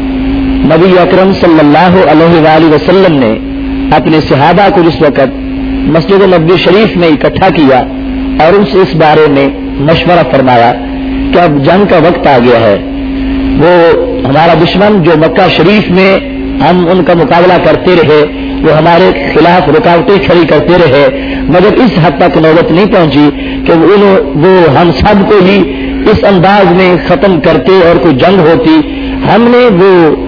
S2: نبی اکرم صلی اللہ علیہ وآلہ وسلم نے اپنے صحابہ کو جس وقت مسجد نبوی شریف میں اکٹھا کیا اور ان سے اس بارے میں مشورہ فرمایا کہ اب جنگ کا وقت آ گیا ہے، وہ ہمارا دشمن جو مکہ شریف میں ہم ان کا مقابلہ کرتے رہے، وہ ہمارے خلاف رکاوٹیں کھڑی کرتے رہے، مگر اس حد تک نوبت نہیں پہنچی کہ وہ ہم سب کو ہی اس انداز میں ختم کرتے اور کوئی جنگ ہوتی۔ ہم نے وہ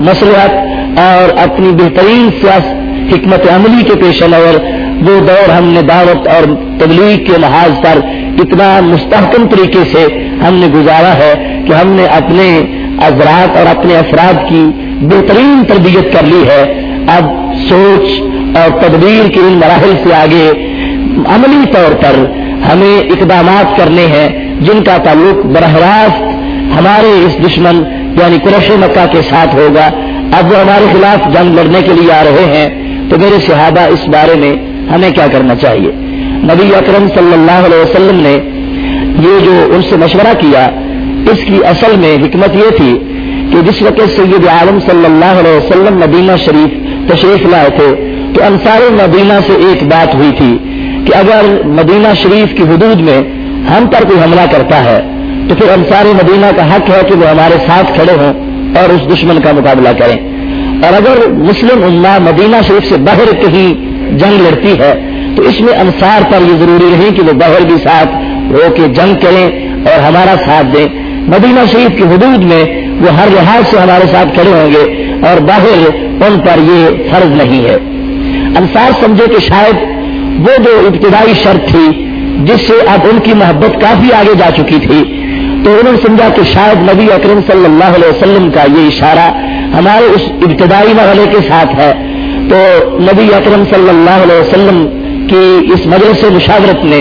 S2: مصلحت اور اپنی بہترین حکمت عملی کے پیش نظر وہ دور ہم نے دعوت اور تبلیغ کے محاذ پر اتنا مستحکم طریقے سے ہم نے گزارا ہے کہ ہم نے اپنے حضرات اور اپنے افراد کی بہترین تربیت کر لی ہے۔ اب سوچ اور تدبیر کے ان مراحل سے آگے عملی طور پر ہمیں اقدامات کرنے ہیں جن کا تعلق براہ راست ہمارے اس دشمن یعنی قریش مکہ کے ساتھ ہوگا۔ اب وہ ہمارے خلاف جنگ لڑنے کے لیے آ رہے ہیں، تو میرے صحابہ اس بارے میں ہمیں کیا کرنا چاہیے؟ نبی اکرم صلی اللہ علیہ وسلم نے یہ جو ان سے مشورہ کیا، اس کی اصل میں حکمت یہ تھی کہ جس وقت سید عالم صلی اللہ علیہ وسلم مدینہ شریف تشریف لائے تھے تو انصار مدینہ سے ایک بات ہوئی تھی کہ اگر مدینہ شریف کی حدود میں ہم پر کوئی حملہ کرتا ہے تو پھر انصار مدینہ کا حق ہے کہ وہ ہمارے ساتھ کھڑے ہوں اور اس دشمن کا مقابلہ کریں، اور اگر مسلم امہ مدینہ شریف سے باہر کہیں جنگ لڑتی ہے تو اس میں انصار پر یہ ضروری نہیں کہ وہ باہر بھی ساتھ ہو کے جنگ کریں اور ہمارا ساتھ دیں۔ مدینہ شریف کی حدود میں وہ ہر لحاظ سے ہمارے ساتھ کھڑے ہوں گے اور باہر ان پر یہ فرض نہیں ہے۔ انصار سمجھے کہ شاید وہ جو ابتدائی شرط تھی جس سے اب ان کی محبت کافی آگے جا چکی تھی، تو انہوں نے سمجھا کہ شاید نبی اکرم صلی اللہ علیہ وسلم کا یہ اشارہ ہمارے اس ابتدائی مرحلے کے ساتھ ہے۔ تو نبی اکرم صلی اللہ علیہ وسلم کی اس مجلس مشاورت نے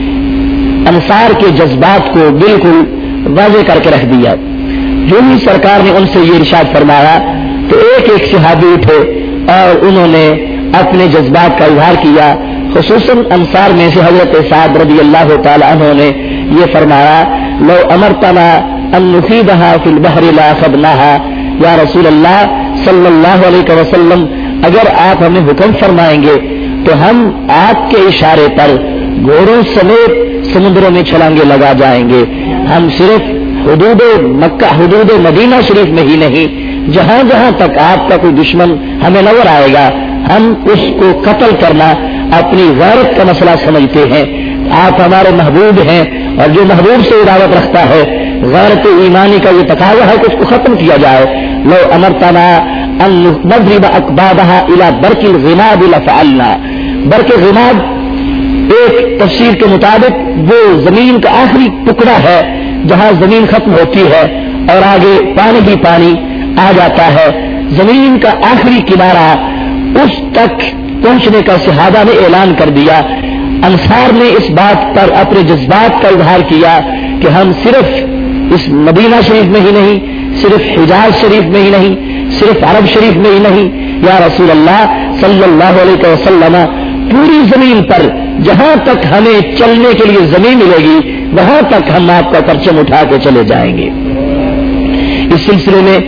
S2: انصار کے جذبات کو بالکل واضح کر کے رکھ دیا۔ جو ہی سرکار نے ان سے یہ ارشاد فرمایا تو ایک ایک صحابی اٹھے اور انہوں نے اپنے جذبات کا اظہار کیا۔ خصوصاً انصار میں سے حضرت سعد رضی اللہ تعالی عنہ نے یہ فرمایا، لو امرتنا ان نفیدها فی البحر لاخذناها، یا رسول اللہ صلی اللہ علیہ وسلم اگر آپ ہمیں حکم فرمائیں گے تو ہم آپ کے اشارے پر گھوڑوں سمیت سمندروں میں چھلانگے لگا جائیں گے۔ ہم صرف حدود مکہ حدود مدینہ شریف میں ہی نہیں، جہاں جہاں تک آپ کا کوئی دشمن ہمیں نظر آئے گا ہم اس کو قتل کرنا اپنی غیرت کا مسئلہ سمجھتے ہیں۔ آپ ہمارے محبوب ہیں اور جو محبوب سے عداوت رکھتا ہے غیرت ایمانی کا یہ تقاضا ہے کہ اس کو ختم کیا جائے۔ لو امرتنا ان نضرب اکبادها الى برق الغماد لفعلنا۔ برق غماد ایک تفسیر کے مطابق وہ زمین کا آخری ٹکڑا ہے جہاں زمین ختم ہوتی ہے اور آگے پانی بھی پانی آ جاتا ہے، زمین کا آخری کنارہ اس تک پہنچنے کا صحابہ نے اعلان کر دیا۔ انصار نے اس بات پر اپنے جذبات کا اظہار کیا کہ ہم صرف اس مدینہ شریف میں ہی نہیں، صرف حجاز شریف میں ہی نہیں، صرف عرب شریف میں ہی نہیں، یا رسول اللہ صلی اللہ علیہ وسلم پوری زمین پر جہاں تک ہمیں چلنے کے لیے زمین ملے گی وہاں تک ہم آپ کا پرچم اٹھا کے چلے جائیں گے۔ اس سلسلے میں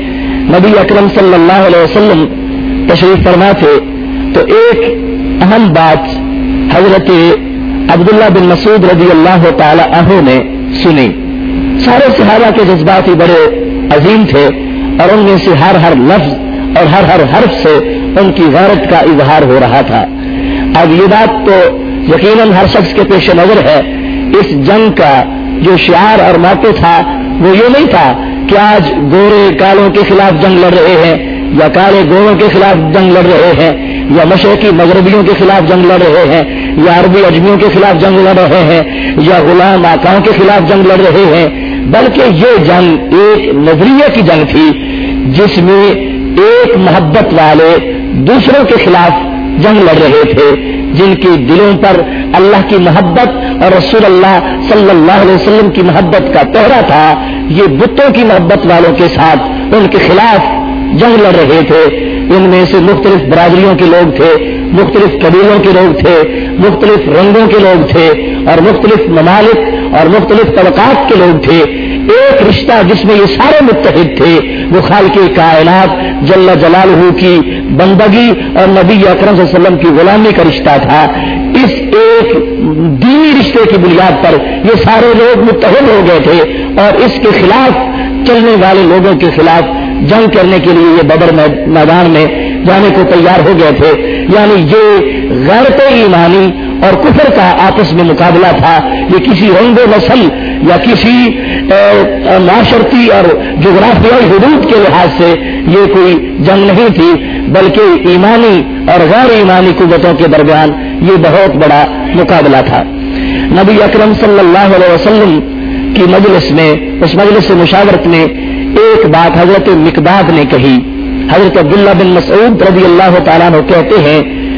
S2: نبی اکرم صلی اللہ علیہ وسلم تشریف فرما تھے تو ایک اہم بات حضرت عبداللہ بن مسعود رضی اللہ تعالی عنہ نے سنی. سارے صحابہ کے جذبات ہی بڑے عظیم تھے اور ان میں سے ہر لفظ اور ہر حرف سے ان کی غیرت کا اظہار ہو رہا تھا. اب یہ بات تو یقیناً ہر شخص کے پیش نظر ہے. اس جنگ کا جو شعار اور موقع تھا وہ یہ نہیں تھا کہ آج گورے کالوں کے خلاف جنگ لڑ رہے ہیں یا کالے گوروں کے خلاف جنگ لڑ رہے ہیں یا مشرقی مغربیوں کے خلاف جنگ لڑ رہے ہیں یا عربی اجمیوں کے خلاف جنگ لڑ رہے ہیں یا غلام آقاؤں کے خلاف جنگ لڑ رہے ہیں، بلکہ یہ جنگ ایک نظریے کی جنگ تھی جس میں ایک محبت والے دوسروں کے خلاف جنگ لڑ رہے تھے، جن کے دلوں پر اللہ کی محبت اور رسول اللہ صلی اللہ علیہ وسلم کی محبت کا پہرا تھا. یہ بتوں کی محبت والوں کے ساتھ ان کے خلاف جنگ لڑ رہے تھے. ان میں سے مختلف برادریوں کے لوگ تھے، مختلف قبیلوں کے لوگ تھے، مختلف رنگوں کے لوگ تھے اور مختلف ممالک اور مختلف طبقات کے لوگ تھے. ایک رشتہ جس میں یہ سارے متحد تھے وہ خالق کائنات جل جلالہ کی بندگی اور نبی اکرم صلی اللہ علیہ وسلم کی غلامی کا رشتہ تھا. اس ایک دینی رشتے کی بنیاد پر یہ سارے لوگ متحد ہو گئے تھے اور اس کے خلاف چلنے والے لوگوں کے خلاف جنگ کرنے کے لیے یہ بدر میدان میں جانے کو تیار ہو گئے تھے. یعنی یہ غیرت ایمانی اور کفر کا آپس میں مقابلہ تھا. یہ کسی رنگ و نسل یا کسی معاشرتی اور جغرافیائی حدود کے لحاظ سے یہ کوئی جنگ نہیں تھی، بلکہ ایمانی اور غیر ایمانی قوتوں کے درمیان یہ بہت بڑا مقابلہ تھا. نبی اکرم صلی اللہ علیہ وسلم کی مجلس میں، اس مجلس مشاورت میں ایک بات حضرت مقداد نے کہی. حضرت عبداللہ بن مسعود رضی اللہ تعالیٰ عنہ کہتے ہیں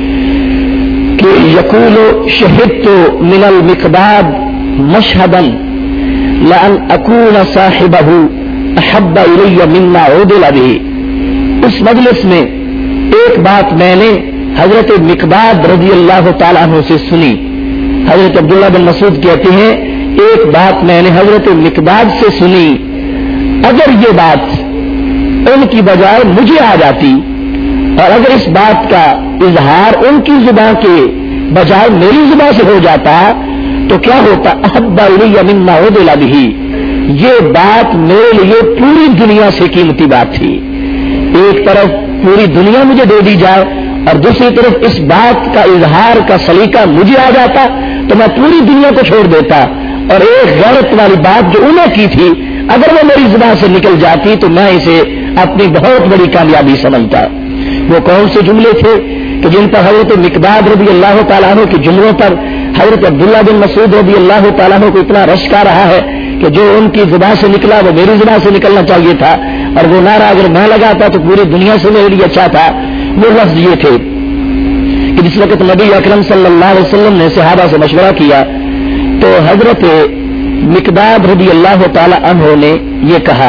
S2: کہ یقول شہدت من المقداد مشہدا لأن اکون صاحبہ احب الی مما عدل به. اس مجلس میں ایک بات میں نے حضرت مقداد رضی اللہ تعالیٰ عنہ سے سنی. حضرت عبداللہ بن مسعود کہتے ہیں ایک بات میں نے حضرت مقداد سے سنی، اگر یہ بات ان کی بجائے مجھے آ جاتی اور اگر اس بات کا اظہار ان کی زبان کے بجائے میری زبان سے ہو جاتا تو کیا ہوتا؟ احب الی مما عدل به. یہ بات میرے لیے پوری دنیا سے قیمتی بات تھی. ایک طرف پوری دنیا مجھے دے دی جائے اور دوسری طرف اس بات کا اظہار کا سلیقہ مجھے آ جاتا تو میں پوری دنیا کو چھوڑ دیتا. اور ایک غیرت والی بات جو انہوں کی تھی اگر وہ میری زبان سے نکل جاتی تو میں اسے اپنی بہت بڑی کامیابی سمجھتا. وہ کون سے جملے تھے کہ جن پر حضرت مقداد رضی اللہ تعالیٰ عنہ کے جملوں پر حضرت عبداللہ بن مسعود رضی اللہ تعالیٰ عنہ کو اتنا رشک آ رہا ہے کہ جو ان کی زبان سے نکلا وہ میری زبان سے نکلنا چاہیے تھا اور وہ نعرہ اگر میں لگاتا تو پوری دنیا سے میرے لیے اچھا تھا. وہ لفظ یہ تھے کہ جس وقت نبی اکرم صلی اللہ علیہ وسلم نے صحابہ سے مشورہ کیا تو حضرت مقداد رضی اللہ تعالی عنہ نے یہ کہا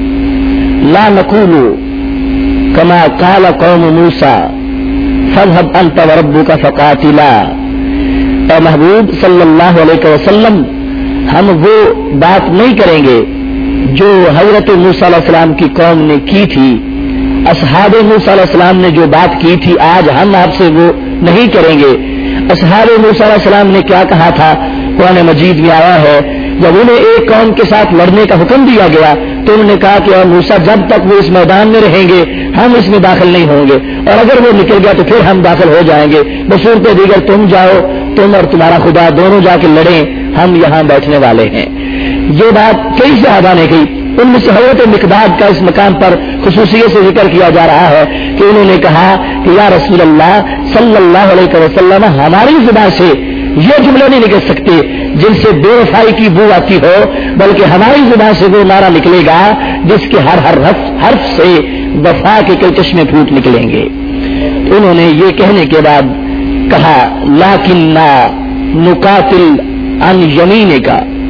S2: لا نقول کما قال قوم موسیٰ فاذهب انت وربک فقاتلا. اے محبوب صلی اللہ علیہ وسلم ہم وہ بات نہیں کریں گے جو حضرت موسیٰ علیہ السلام کی قوم نے کی تھی. اصحاب موسیٰ علیہ السلام نے جو بات کی تھی آج ہم آپ سے وہ نہیں کریں گے. اصحاب موسیٰ علیہ السلام نے کیا کہا تھا؟ قرآن مجید میں آیا ہے جب انہیں ایک قوم کے ساتھ لڑنے کا حکم دیا گیا تو انہوں نے کہا کہ اے موسیٰ جب تک وہ اس میدان میں رہیں گے ہم اس میں داخل نہیں ہوں گے اور اگر وہ نکل گیا تو پھر ہم داخل ہو جائیں گے. بصورت دیگر تم جاؤ، تم اور تمہارا خدا دونوں جا کے لڑیں، ہم یہاں بیٹھنے والے ہیں. یہ بات کئی صحابہ نے کی. ان میں سے حضرت مقداد کا اس مقام پر خصوصیت سے ذکر کیا جا رہا ہے کہ انہوں نے کہا کہ یا رسول اللہ صلی اللہ علیہ وسلم ہماری زبان سے یہ جملے نہیں نکل سکتے جن سے بے وفائی کی بو آتی ہو، بلکہ ہماری زبان سے وہ نعرہ نکلے گا جس کے ہر حرف سے وفا کے کئی چشمے پھوٹ نکلیں گے. انہوں نے یہ کہنے کے بعد کہا لاکننا نقاتل عن یمینک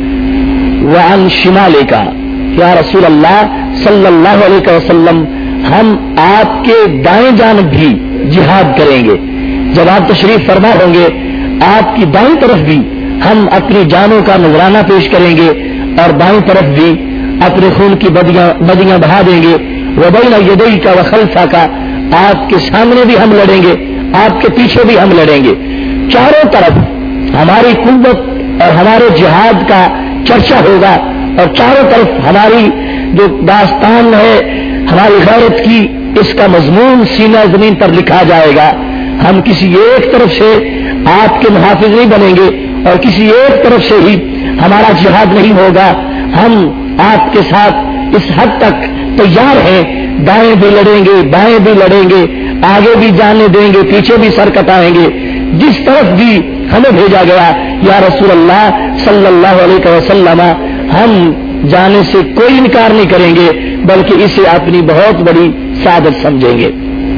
S2: وعن شمالک. یا رسول اللہ صلی اللہ علیہ وسلم ہم آپ کے دائیں جانب بھی جہاد کریں گے. جب آپ تشریف فرما ہوں گے آپ کی دائیں طرف بھی ہم اپنی جانوں کا نذرانہ پیش کریں گے اور بائیں طرف بھی اپنے خون کی بدیاں بہا دیں گے. وبین یدیک وخلفک، آپ کے سامنے بھی ہم لڑیں گے، آپ کے پیچھے بھی ہم لڑیں گے. چاروں طرف ہماری قوت اور ہمارے جہاد کا چرچا ہوگا، اور چاروں طرف ہماری جو داستان ہے ہماری غیرت کی، اس کا مضمون سینہ زمین پر لکھا جائے گا. ہم کسی ایک طرف سے آپ کے محافظ نہیں بنیں گے اور کسی ایک طرف سے ہی ہمارا جہاد نہیں ہوگا. ہم آپ کے ساتھ اس حد تک تیار ہیں، دائیں بھی لڑیں گے، بائیں بھی لڑیں گے، آگے بھی جانے دیں گے، پیچھے بھی سر کٹائیں گے. جس طرف بھی ہمیں بھیجا گیا یا رسول اللہ صلی اللہ علیہ وسلم، ہم جانے سے کوئی انکار نہیں کریں گے، بلکہ اسے اپنی بہت بڑی سعادت سمجھیں گے.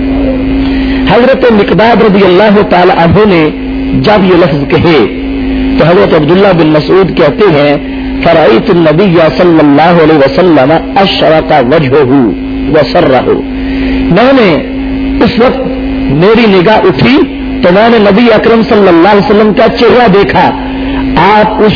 S2: حضرت مقداد رضی اللہ تعالی عنہ نے جب یہ لفظ کہے تو حضرت عبداللہ بن مسعود کہتے ہیں فرأیت النبی صلی اللہ علیہ وسلم اشرق وجہہ وسرہ، میں نے اس وقت میری نگاہ اٹھی تو میں نے نبی اکرم صلی اللہ علیہ وسلم کا چہرہ دیکھا. آپ اس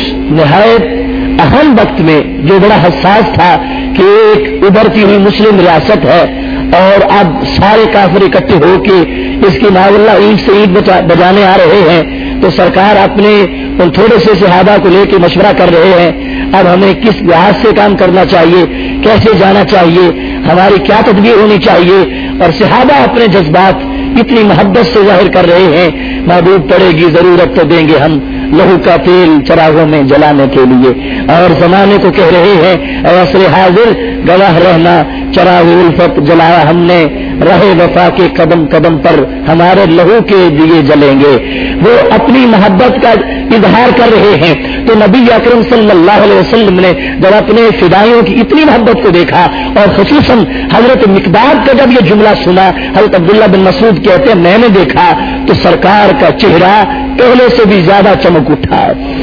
S2: نہایت اہم وقت میں جو بڑا حساس تھا کہ ایک ابھرتی ہوئی مسلم ریاست ہے اور اب سارے کافر اکٹھے ہو کے اس کی ناولہ عید سے عید بجانے آ رہے ہیں، تو سرکار اپنے ان تھوڑے سے صحابہ کو لے کے مشورہ کر رہے ہیں اب ہمیں کس لحاظ سے کام کرنا چاہیے، کیسے جانا چاہیے، ہماری کیا تدبیر ہونی چاہیے. اور صحابہ اپنے جذبات اتنی محبت سے ظاہر کر رہے ہیں، محبوب پڑے گی ضرورت تو دیں گے ہم لہو کا تیل چراغوں میں جلانے کے لیے. اور زمانے کو کہہ رہے ہیں اے عصر حاضر گواہ رہنا، چراغ الفت جلایا ہم نے، رہے وفا کے قدم قدم پر ہمارے لہو کے دیے جلیں گے. وہ اپنی محبت کا اظہار کر رہے ہیں. تو نبی اکرم صلی اللہ علیہ وسلم نے جب اپنے فدائیوں کی اتنی محبت کو دیکھا اور خصوصاً حضرت مقداد کا جب یہ جملہ سنا، حضرت عبداللہ بن مسعود کہتے ہیں میں نے دیکھا تو سرکار کا چہرہ پہلے سے بھی زیادہ چمک اٹھا.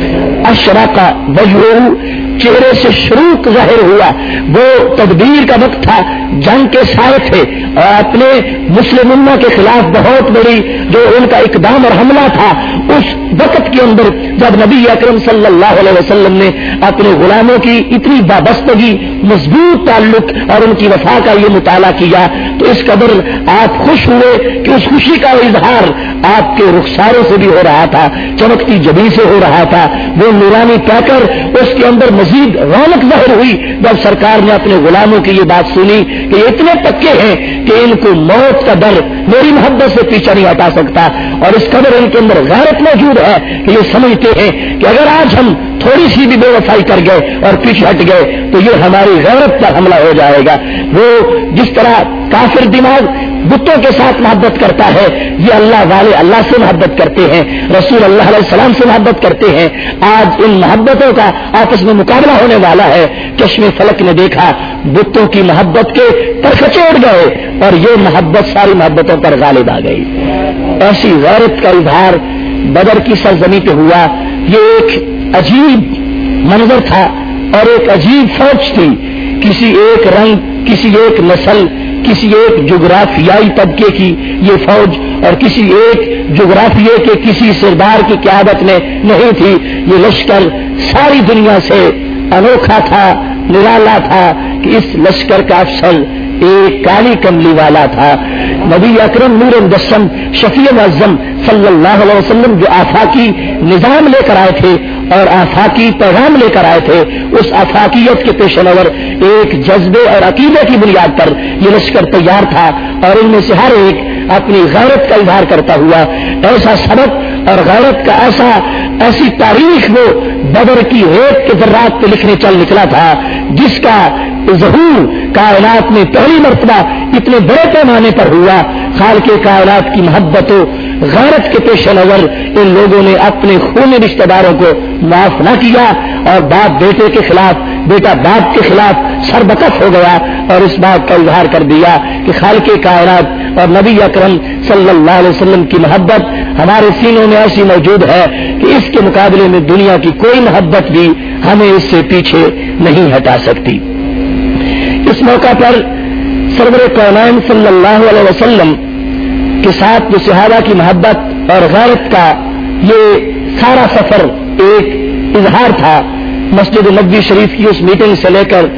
S2: اشرق وجہہ، چہرے سے شروق ظاہر ہوا. وہ تدبیر کا وقت تھا، جنگ کے سائے تھے اور اپنے مسلم امہ کے خلاف بہت بڑی جو ان کا اقدام اور حملہ تھا، اس وقت کے اندر جب نبی اکرم صلی اللہ علیہ وسلم نے اپنے غلاموں کی اتنی وابستگی، مضبوط تعلق اور ان کی وفا کا یہ مطالعہ کیا تو اس قدر آپ خوش ہوئے کہ اس خوشی کا اظہار آپ کے رخساروں سے بھی ہو رہا تھا، چمکتی جبین سے ہو رہا تھا. وہ نورانی پیکر اس کے اندر مزید رونق ظاہر ہوئی جب سرکار نے اپنے غلاموں کی یہ بات سنی کہ یہ اتنے پکے ہیں کہ ان کو موت کا ڈر میری محبت سے پیچھا نہیں ہٹا سکتا. اور اس قدر ان کے اندر غیرت موجود ہے کہ یہ سمجھتے ہیں کہ اگر آج ہم تھوڑی سی بھی بے وفائی کر گئے اور پیچھے ہٹ گئے تو یہ ہماری غیرت پر حملہ ہو جائے گا. وہ جس طرح کافر دماغ بتوں کے ساتھ محبت کرتا ہے، یہ اللہ والے اللہ سے محبت کرتے ہیں، رسول اللہ علیہ السلام سے محبت کرتے ہیں. آج ان محبتوں کا آپس میں مقابلہ ہونے والا ہے. چشم فلک نے دیکھا بتوں کی محبت کے پرکھچے اڑ گئے اور یہ محبت ساری محبتوں پر غالب آ گئی. ایسی غیرت کا اظہار بدر کی سرزمین پہ ہوا. یہ ایک عجیب منظر تھا اور ایک عجیب فوج تھی، کسی ایک رنگ، کسی ایک نسل، کسی ایک جغرافیائی طبقے کی یہ فوج اور کسی ایک جغرافیے کے کسی سردار کی قیادت میں نہیں تھی. یہ لشکر ساری دنیا سے انوکھا تھا، نرالا تھا کہ اس لشکر کا افسر ایک کالی کملی والا تھا. نبی اکرم نور مجسم شفیع معظم صلی اللہ علیہ وسلم جو آفاقی نظام لے کر آئے تھے اور آفاقی پیغام لے کر آئے تھے، اس آفاقیت کے پیش نظر ایک جذبے اور عقیدے کی بنیاد پر یہ لشکر تیار تھا اور ان میں سے ہر ایک اپنی غیرت کا اظہار کرتا ہوا ایسا سبق اور غیرت کا ایسی تاریخ وہ بدر کی ریت کے ذرات پہ لکھنے چل نکلا تھا جس کا ظہور کائنات میں پہلی مرتبہ اتنے بڑے پیمانے پر ہوا. خالق کائنات کی محبت و غیرت کے پیش نظر ان لوگوں نے اپنے خونی رشتہ داروں کو معاف نہ کیا اور باپ بیٹے کے خلاف، بیٹا باپ کے خلاف سربکف ہو گیا اور اس بات کا اظہار کر دیا کہ خالق کائنات اور نبی اکرم صلی اللہ علیہ وسلم کی محبت ہمارے سینوں میں ایسی موجود ہے کہ اس کے مقابلے میں دنیا کی کوئی محبت بھی ہمیں اس سے پیچھے نہیں ہٹا سکتی. اس موقع پر سرور کونین صلی اللہ علیہ وسلم کے ساتھ جو صحابہ کی محبت اور غیرت کا یہ سارا سفر ایک اظہار تھا. مسجد نبوی شریف کی اس میٹنگ سے لے کر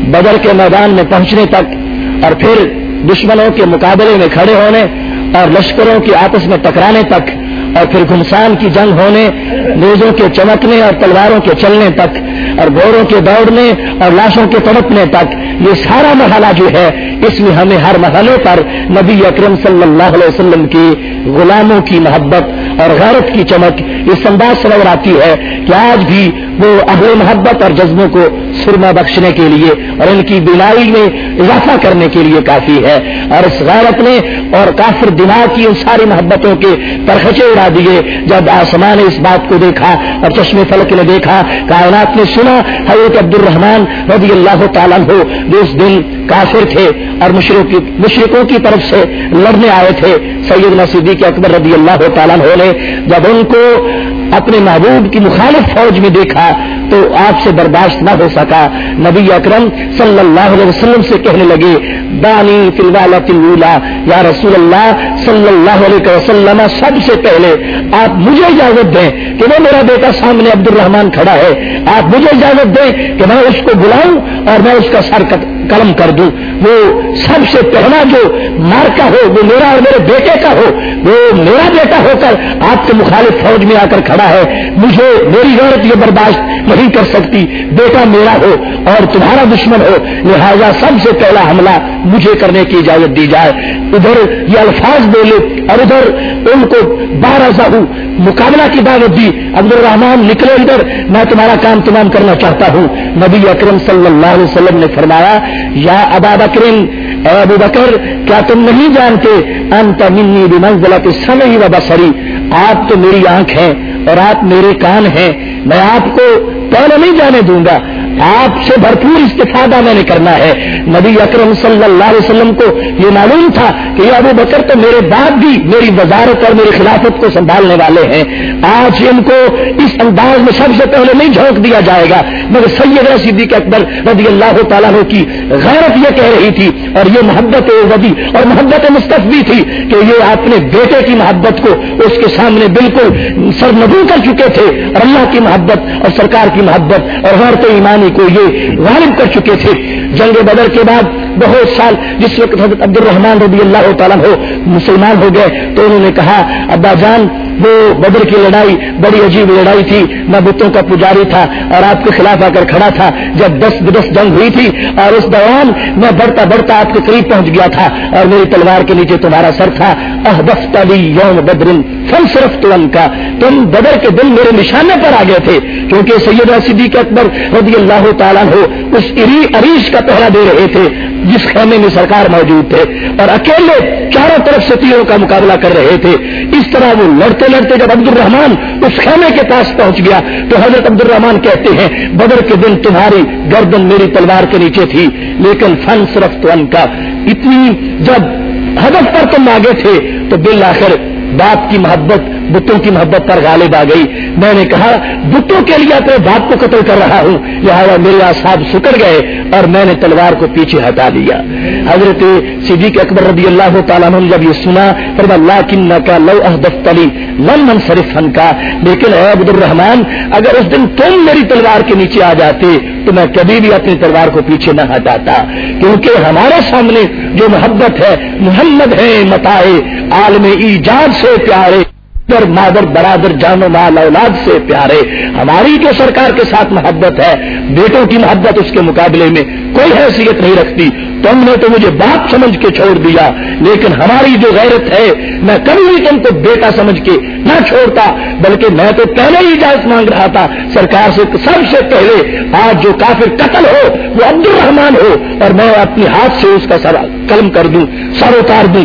S2: بدر کے میدان میں پہنچنے تک اور پھر دشمنوں کے مقابلے میں کھڑے ہونے اور لشکروں کے آپس میں ٹکرانے تک اور پھر گھمسان کی جنگ ہونے، نیزوں کے چمکنے اور تلواروں کے چلنے تک اور گھوڑوں کے دوڑنے اور لاشوں کے تڑپنے تک، یہ سارا مرحلہ جو ہے اس میں ہمیں ہر مرحلے پر نبی اکرم صلی اللہ علیہ وسلم کی غلاموں کی محبت اور غیرت کی چمک اس انداز سے نظر آتی ہے کہ آج بھی وہ اہل محبت اور جذبوں کو سرما بخشنے کے لیے اور ان کی بینائی میں اضافہ کرنے کے لیے کافی ہے، اور اس غیرت نے اور کافر دماغ کی ان ساری محبتوں کے پرخچے اڑا دیے جب آسمان نے اس بات کو دیکھا اور چشم فلک نے دیکھا، کائنات نے سنا حضرت عبد الرحمن رضی اللہ تعالیٰ عنہ جو اس دن کافر تھے اور مشرکوں کی طرف سے لڑنے آئے تھے، سیدنا صدیق اکبر رضی اللہ تعالیٰ عنہ نے جب ان کو اپنے محبوب کی مخالف فوج میں دیکھا تو آپ سے برداشت نہ ہو سکا، نبی اکرم صلی اللہ علیہ وسلم سے کہنے لگے دانی فی الوالۃ الاولی، یا رسول اللہ صلی اللہ علیہ وسلم سب سے پہلے آپ مجھے اجازت دیں کہ وہ میرا بیٹا سامنے عبد الرحمن کھڑا ہے، آپ مجھے اجازت دیں کہ میں اس کو بلاؤں اور میں اس کا سر قلم کر دوں، وہ سب سے پہلا جو مارکا ہو وہ میرا اور میرے بیٹے کا ہو، وہ میرا بیٹا ہو کر آپ کے مخالف فوج میں آ کر کھڑا ہے، مجھے میری غیرت یہ برداشت نہیں کر سکتی، بیٹا میرا ہو اور تمہارا دشمن ہو، لہذا سب سے پہلا حملہ مجھے کرنے کی اجازت دی جائے۔ ادھر یہ الفاظ بولے اور ادھر ان کو بارزاہو مقابلہ کی دعوت دی، عبد الرحمان نکلے ادھر، میں تمہارا کام تمام کرنا چاہتا ہوں۔ نبی اکرم صلی اللہ علیہ وسلم نے فرمایا یا ابا بکر، اے ابو بکر کیا تم نہیں جانتے انت منی بمنزلۃ السمع و بصری، آپ تو میری آنکھ ہیں اور آپ میرے کان ہیں، میں آپ کو پہلے نہیں جانے دوں گا، آپ سے بھرپور استفادہ میں نے کرنا ہے۔ نبی اکرم صلی اللہ علیہ وسلم کو یہ معلوم تھا کہ یہ ابو بکر تو میرے بعد بھی میری وزارت اور میری خلافت کو سنبھالنے والے ہیں، آج ان کو اس انداز میں سب سے پہلے نہیں جھونک دیا جائے گا، مگر سیدنا صدیق اکبر رضی اللہ تعالیٰ عنہ کی غیرت یہ کہہ رہی تھی اور یہ محبت ودی اور محبت مستفی تھی کہ یہ اپنے بیٹے کی محبت کو اس کے سامنے بالکل سرنگو کر چکے تھے اور اللہ کی محبت اور سرکار کی محبت اور غیرت ایمانی کو یہ غالب کر چکے تھے۔ جنگ بدر کے بعد بہت سال جس وقت حضرت عبد الرحمن رضی اللہ تعالیٰ ہو مسلمان ہو گئے تو انہوں نے کہا ابا جان وہ بدر کی لڑائی بڑی عجیب لڑائی تھی، میں بتوں کا پجاری تھا اور آپ کے خلاف آ کر کھڑا تھا جب 10 جنگ ہوئی تھی اور اس دوران میں بڑھتا بڑھتا آپ کے قریب پہنچ گیا تھا اور میری تلوار کے نیچے تمہارا سر تھا، احبفت لی یوم بدر فانصرفت عنک، تم بدر کے دن میرے نشانے پر آ گئے تھے کیونکہ سیدنا صدیق اکبر رضی اللہ تعالیٰ عنہ اس عریش کا پہرا دے رہے تھے جس خیمے میں سرکار موجود تھے اور اکیلے چاروں طرف سے تیروں کا مقابلہ کر رہے تھے۔ اس طرح وہ لڑتے لڑتے جب عبد الرحمان اس خیمے کے پاس پہنچ گیا تو حضرت عبد الرحمان کہتے ہیں بدر کے دن تمہاری گردن میری تلوار کے نیچے تھی لیکن فانصرفت عنک، اتنی جب ہدف پر تم آگے تھے تو بالآخر باپ کی محبت بتوں کی محبت پر غالب آ گئی، میں نے کہا بتوں کے لیے اپنے باپ کو قتل کر رہا ہوں، لہٰذا میرے اعصاب سکڑ گئے اور میں نے تلوار کو پیچھے ہٹا دیا۔ حضرت صدیق اکبر رضی اللہ تعالیٰ عنہ جب یہ سنا فرمایا لکنک لو احدثت لی لم انصرف عنک، لیکن اے عبد الرحمن اگر اس دن تم میری تلوار کے نیچے آ جاتے تو میں کبھی بھی اپنی تلوار کو پیچھے نہ ہٹاتا، کیونکہ ہمارے سامنے جو محبت ہے محمد ہے متاع عالم ایجاد سے پیارے، مادر برادر جان و مال اولاد سے پیارے، ہماری جو سرکار کے ساتھ محبت ہے بیٹوں کی محبت اس کے مقابلے میں کوئی حیثیت نہیں رکھتی۔ تم نے تو مجھے باپ سمجھ کے چھوڑ دیا لیکن ہماری جو غیرت ہے میں کبھی بھی تم کو بیٹا سمجھ کے نہ چھوڑتا، بلکہ میں تو پہلے ہی اجازت مانگ رہا تھا سرکار سے سب سے پہلے آج جو کافر قتل ہو وہ عبد الرحمان ہو اور میں اپنے ہاتھ سے اس کا سر قلم کر دوں، سر اتار دوں۔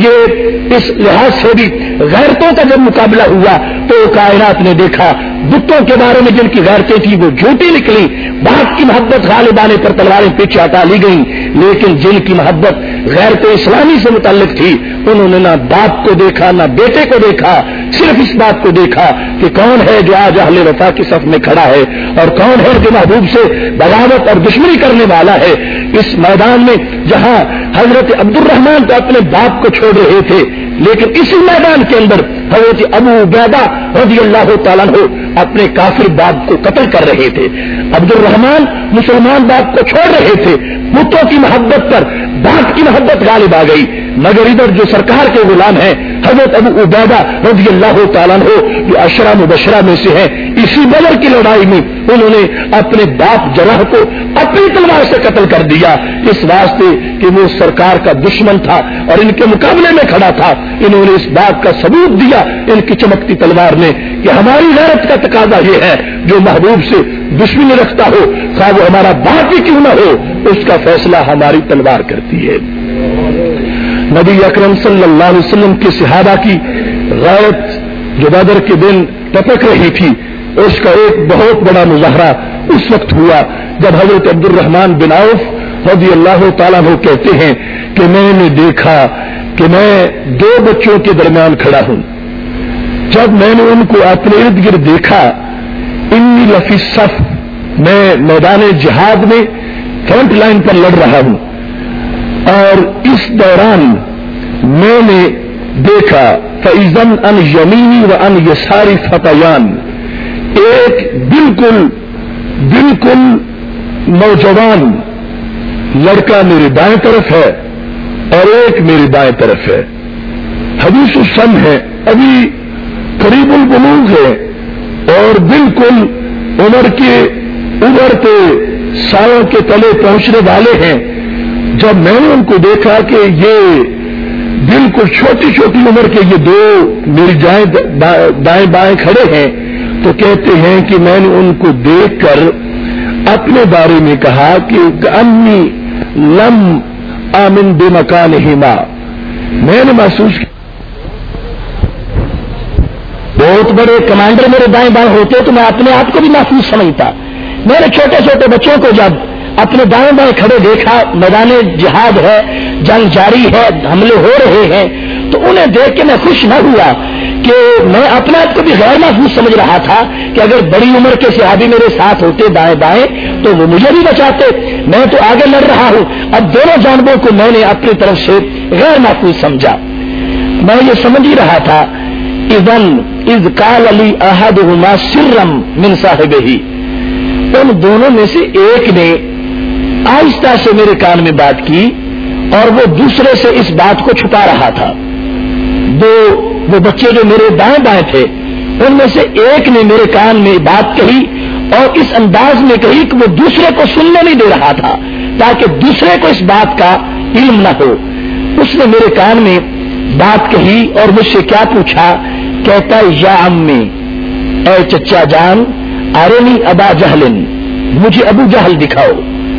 S2: یہ اس لحاظ سے بھی غیرتوں کا جب مقابلہ ہوا تو کائنات نے دیکھا بتوں کے بارے میں جن کی غیرتیں تھی وہ جھوٹی نکلی، باپ کی محبت غالب آنے پر تلواریں پیچھے ہٹا لی گئیں، لیکن جن کی محبت غیرت اسلامی سے متعلق تھی انہوں نے نہ باپ کو دیکھا نہ بیٹے کو دیکھا، صرف اس بات کو دیکھا کہ کون ہے جو آج اہل وفا کی صف میں کھڑا ہے اور کون ہے جو محبوب سے بغاوت اور دشمنی کرنے والا ہے۔ اس میدان میں جہاں حضرت عبد الرحمان تو اپنے باپ کو چھوڑ رہے تھے، لیکن اسی میدان کے اندر حضرت ابو عبیدہ رضی اللہ تعالیٰ عنہ اپنے کافر باپ کو قتل کر رہے تھے۔ عبد الرحمان مسلمان باپ کو چھوڑ رہے تھے، بتوں کی محبت پر باپ کی محبت غالب آ گئی، مگر ادھر جو سرکار کے غلام ہیں حضرت ابو عبیدہ رضی اللہ تعالیٰ عنہ جو عشرہ مبشرہ میں سے ہیں، اسی بدر کی لڑائی میں انہوں نے اپنے باپ جرح کو اپنی تلوار سے قتل کر دیا، اس واسطے کہ وہ سرکار کا دشمن تھا اور ان کے مقابلے میں کھڑا تھا۔ انہوں نے اس بات کا ثبوت دیا ان کی چمکتی تلوار نے کہ ہماری غیرت کا تقاضا یہ ہے، جو محبوب سے دشمنی رکھتا ہو خواہ وہ ہمارا باپ ہی کیوں نہ ہو، اس کا فیصلہ ہماری تلوار کرتی ہے۔ نبی اکرم صلی اللہ علیہ وسلم کے صحابہ کی غیرت جو بدر کے دن ٹپک رہی تھی، اس کا ایک بہت بڑا مظاہرہ اس وقت ہوا جب حضرت عبد الرحمان بن عوف رضی اللہ تعالیٰ عنہ کہتے ہیں کہ میں نے دیکھا کہ میں دو بچوں کے درمیان کھڑا ہوں، جب میں نے ان کو اپنے ارد گرد دیکھا، انی لفی الصف، میں میدان جہاد میں فرنٹ لائن پر لڑ رہا ہوں، اور اس دوران میں نے دیکھا فَإِذًا عَنْ يَمِينِي وَعَنْ يَسَارِي فَتَيَانِ، ایک بالکل نوجوان لڑکا میری دائیں طرف ہے اور ایک میری بائیں طرف ہے، حدیث السن ہے، ابھی قریب البلوغ ہے اور بالکل عمر کے ابھرتے سایوں کے تلے پہنچنے والے ہیں۔ جب میں نے ان کو دیکھا کہ یہ بالکل چھوٹی چھوٹی عمر کے یہ دو میری دائیں بائیں کھڑے ہیں، تو کہتے ہیں کہ میں نے ان کو دیکھ کر اپنے بارے میں کہا کہ انی لم آمن بمکانہما، میں نے محسوس کیا بہت بڑے کمانڈر میرے دائیں بائیں ہوتے تو میں اپنے آپ کو بھی محفوظ سمجھتا۔ میں نے چھوٹے چھوٹے بچوں کو جب اپنے دائیں بائیں کھڑے دیکھا، میدان جہاد ہے، جنگ جاری ہے، حملے ہو رہے ہیں، تو انہیں دیکھ کے میں خوش نہ ہوا کہ میں اپنے آپ کو بھی غیر محفوظ سمجھ رہا تھا کہ اگر بڑی عمر کے صحابی میرے ساتھ ہوتے دائیں بائیں تو وہ مجھے بھی بچاتے، میں تو آگے لڑ رہا ہوں۔ اب دونوں جانبوں کو میں نے اپنی طرف سے غیر محفوظ سمجھا۔ میں یہ سمجھ ہی رہا تھا اذ قال لی احدہما سرا من صاحبہ، ان دونوں میں سے ایک نے آہستہ سے میرے کان میں بات کی اور وہ دوسرے سے اس بات کو چھپا رہا تھا۔ وہ بچے جو میرے دائیں بائیں تھے ان میں سے ایک نے میرے کان میں بات کہی اور اس انداز میں کہی کہ وہ دوسرے کو سننے نہیں دے رہا تھا تاکہ دوسرے کو اس بات کا علم نہ ہو۔ اس نے میرے کان میں بات کہی اور مجھ سے کیا پوچھا، کہتا یا امی، اے چچا جان، ارنی ابا جہل، مجھے ابو جہل دکھاؤ۔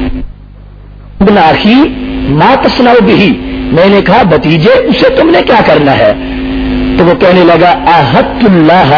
S2: ابن اخی ما تصنع بہ، میں نے کہا بھتیجے اسے تم نے کیا کرنا ہے؟ تو وہ کہنے لگا عاہدت اللہ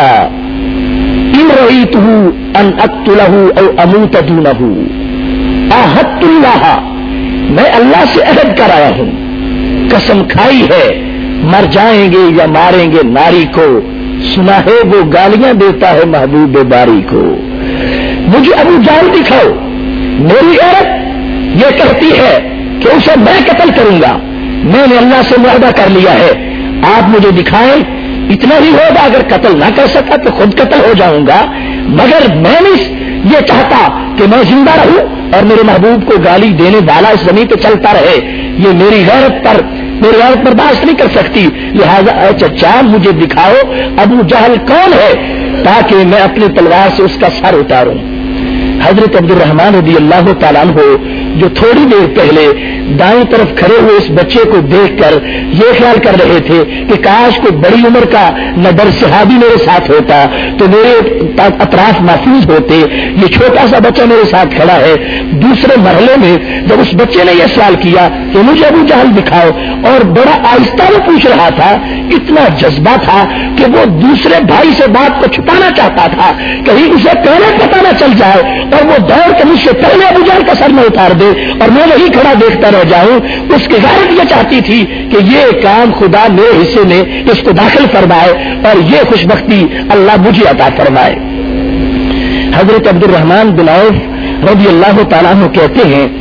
S2: ان رأیتہ ان اقتلہ او اموت دونہ، عاہدت اللہ، میں اللہ سے عہد کرایا ہوں، قسم کھائی ہے مر جائیں گے یا ماریں گے ناری کو، سنا ہے وہ گالیاں دیتا ہے محبوب باری کو، مجھے ابو جہل دکھاؤ۔ میری عورت یہ کہتی ہے کہ اسے میں قتل کروں گا، میں نے اللہ سے معاہدہ کر لیا ہے، آپ مجھے دکھائیں، اتنا ہی ہوگا، اگر قتل نہ کر سکا تو خود قتل ہو جاؤں گا، مگر میں نہیں یہ چاہتا کہ میں زندہ رہوں اور میرے محبوب کو گالی دینے والا اس زمین پہ چلتا رہے، یہ میری غیرت برداشت نہیں کر سکتی، لہذا اے چچا مجھے دکھاؤ ابو جہل کون ہے تاکہ میں اپنی تلوار سے اس کا سر اتاروں۔ حضرت عبد الرحمان رضی اللہ تعالیٰ عنہ جو تھوڑی دیر پہلے دائیں طرف کھڑے ہوئے اس بچے کو دیکھ کر یہ خیال کر رہے تھے کہ کاش کوئی بڑی عمر کا نبر صحابی میرے ساتھ ہوتا تو میرے اطراف محفوظ ہوتے، یہ چھوٹا سا بچہ میرے ساتھ کھڑا ہے۔ دوسرے مرحلے میں جب اس بچے نے یہ سوال کیا کہ مجھے ابو جہل دکھاؤ، اور بڑا آہستہ وہ پوچھ رہا تھا، اتنا جذبہ تھا کہ وہ دوسرے بھائی سے بات کو چھپانا چاہتا تھا، کہیں اسے پہلے پتہ نہ چل جائے اور وہ دوڑ کے مجھ سے پہلے ابو جہل کا سر میں اتار دے اور میں وہی کھڑا دیکھتا رہ جاؤں۔ اس کی غیرت یہ چاہتی تھی کہ یہ کام خدا میرے حصے میں اس کو داخل فرمائے اور یہ خوشبختی اللہ مجھے عطا فرمائے۔ حضرت عبد الرحمان بن عوف رضی اللہ تعالیٰ عنہ کہتے ہیں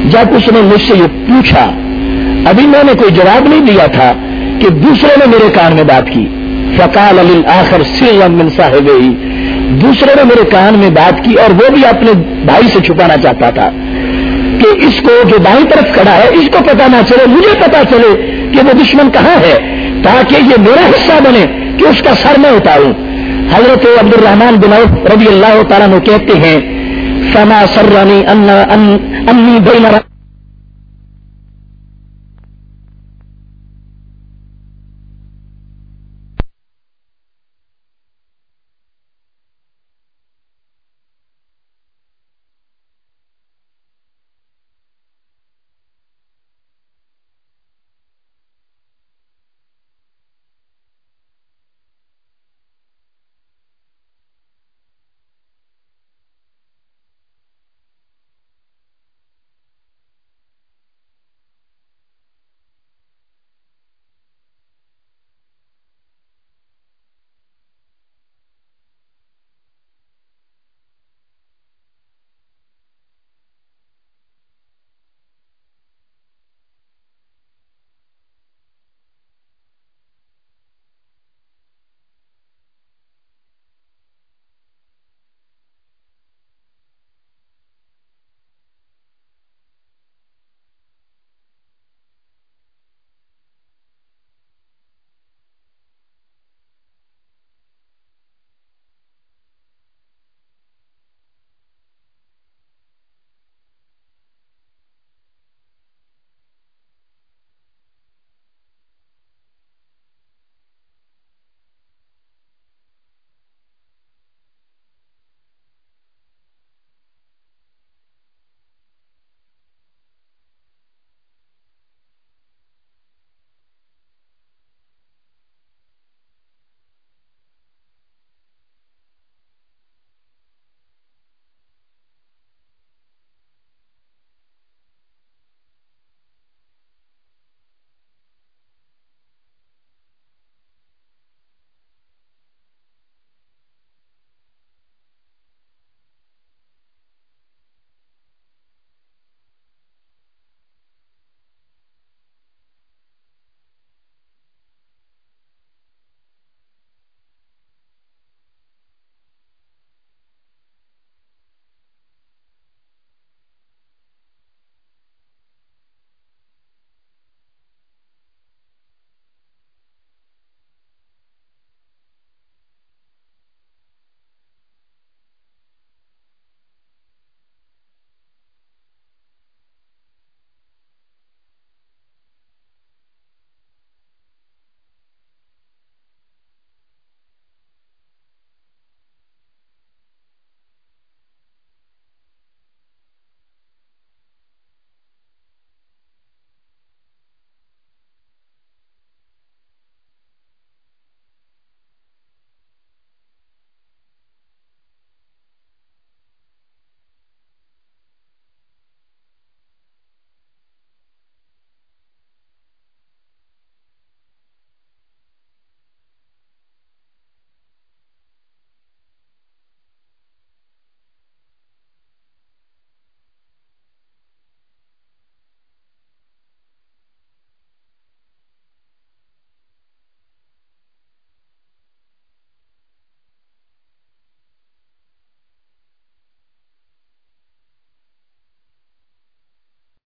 S2: جب اس نے مجھ سے یہ پوچھا، ابھی میں نے کوئی جواب نہیں دیا تھا کہ دوسرے نے میرے کان میں بات کی، فقال للآخر سرا من صاحبہ، دوسرے نے میرے کان میں بات کی اور وہ بھی اپنے بھائی سے چھپانا چاہتا تھا کہ اس کو جو بائیں طرف کھڑا ہے اس کو پتا نہ چلے، مجھے پتا چلے کہ وہ دشمن کہاں ہے، تاکہ یہ میرا حصہ بنے کہ اس کا سر میں اتاروں۔ حضرت عبد الرحمن بن عوف رضی اللہ تعالیٰ عنہ کہتے ہیں فما سرنی انی بین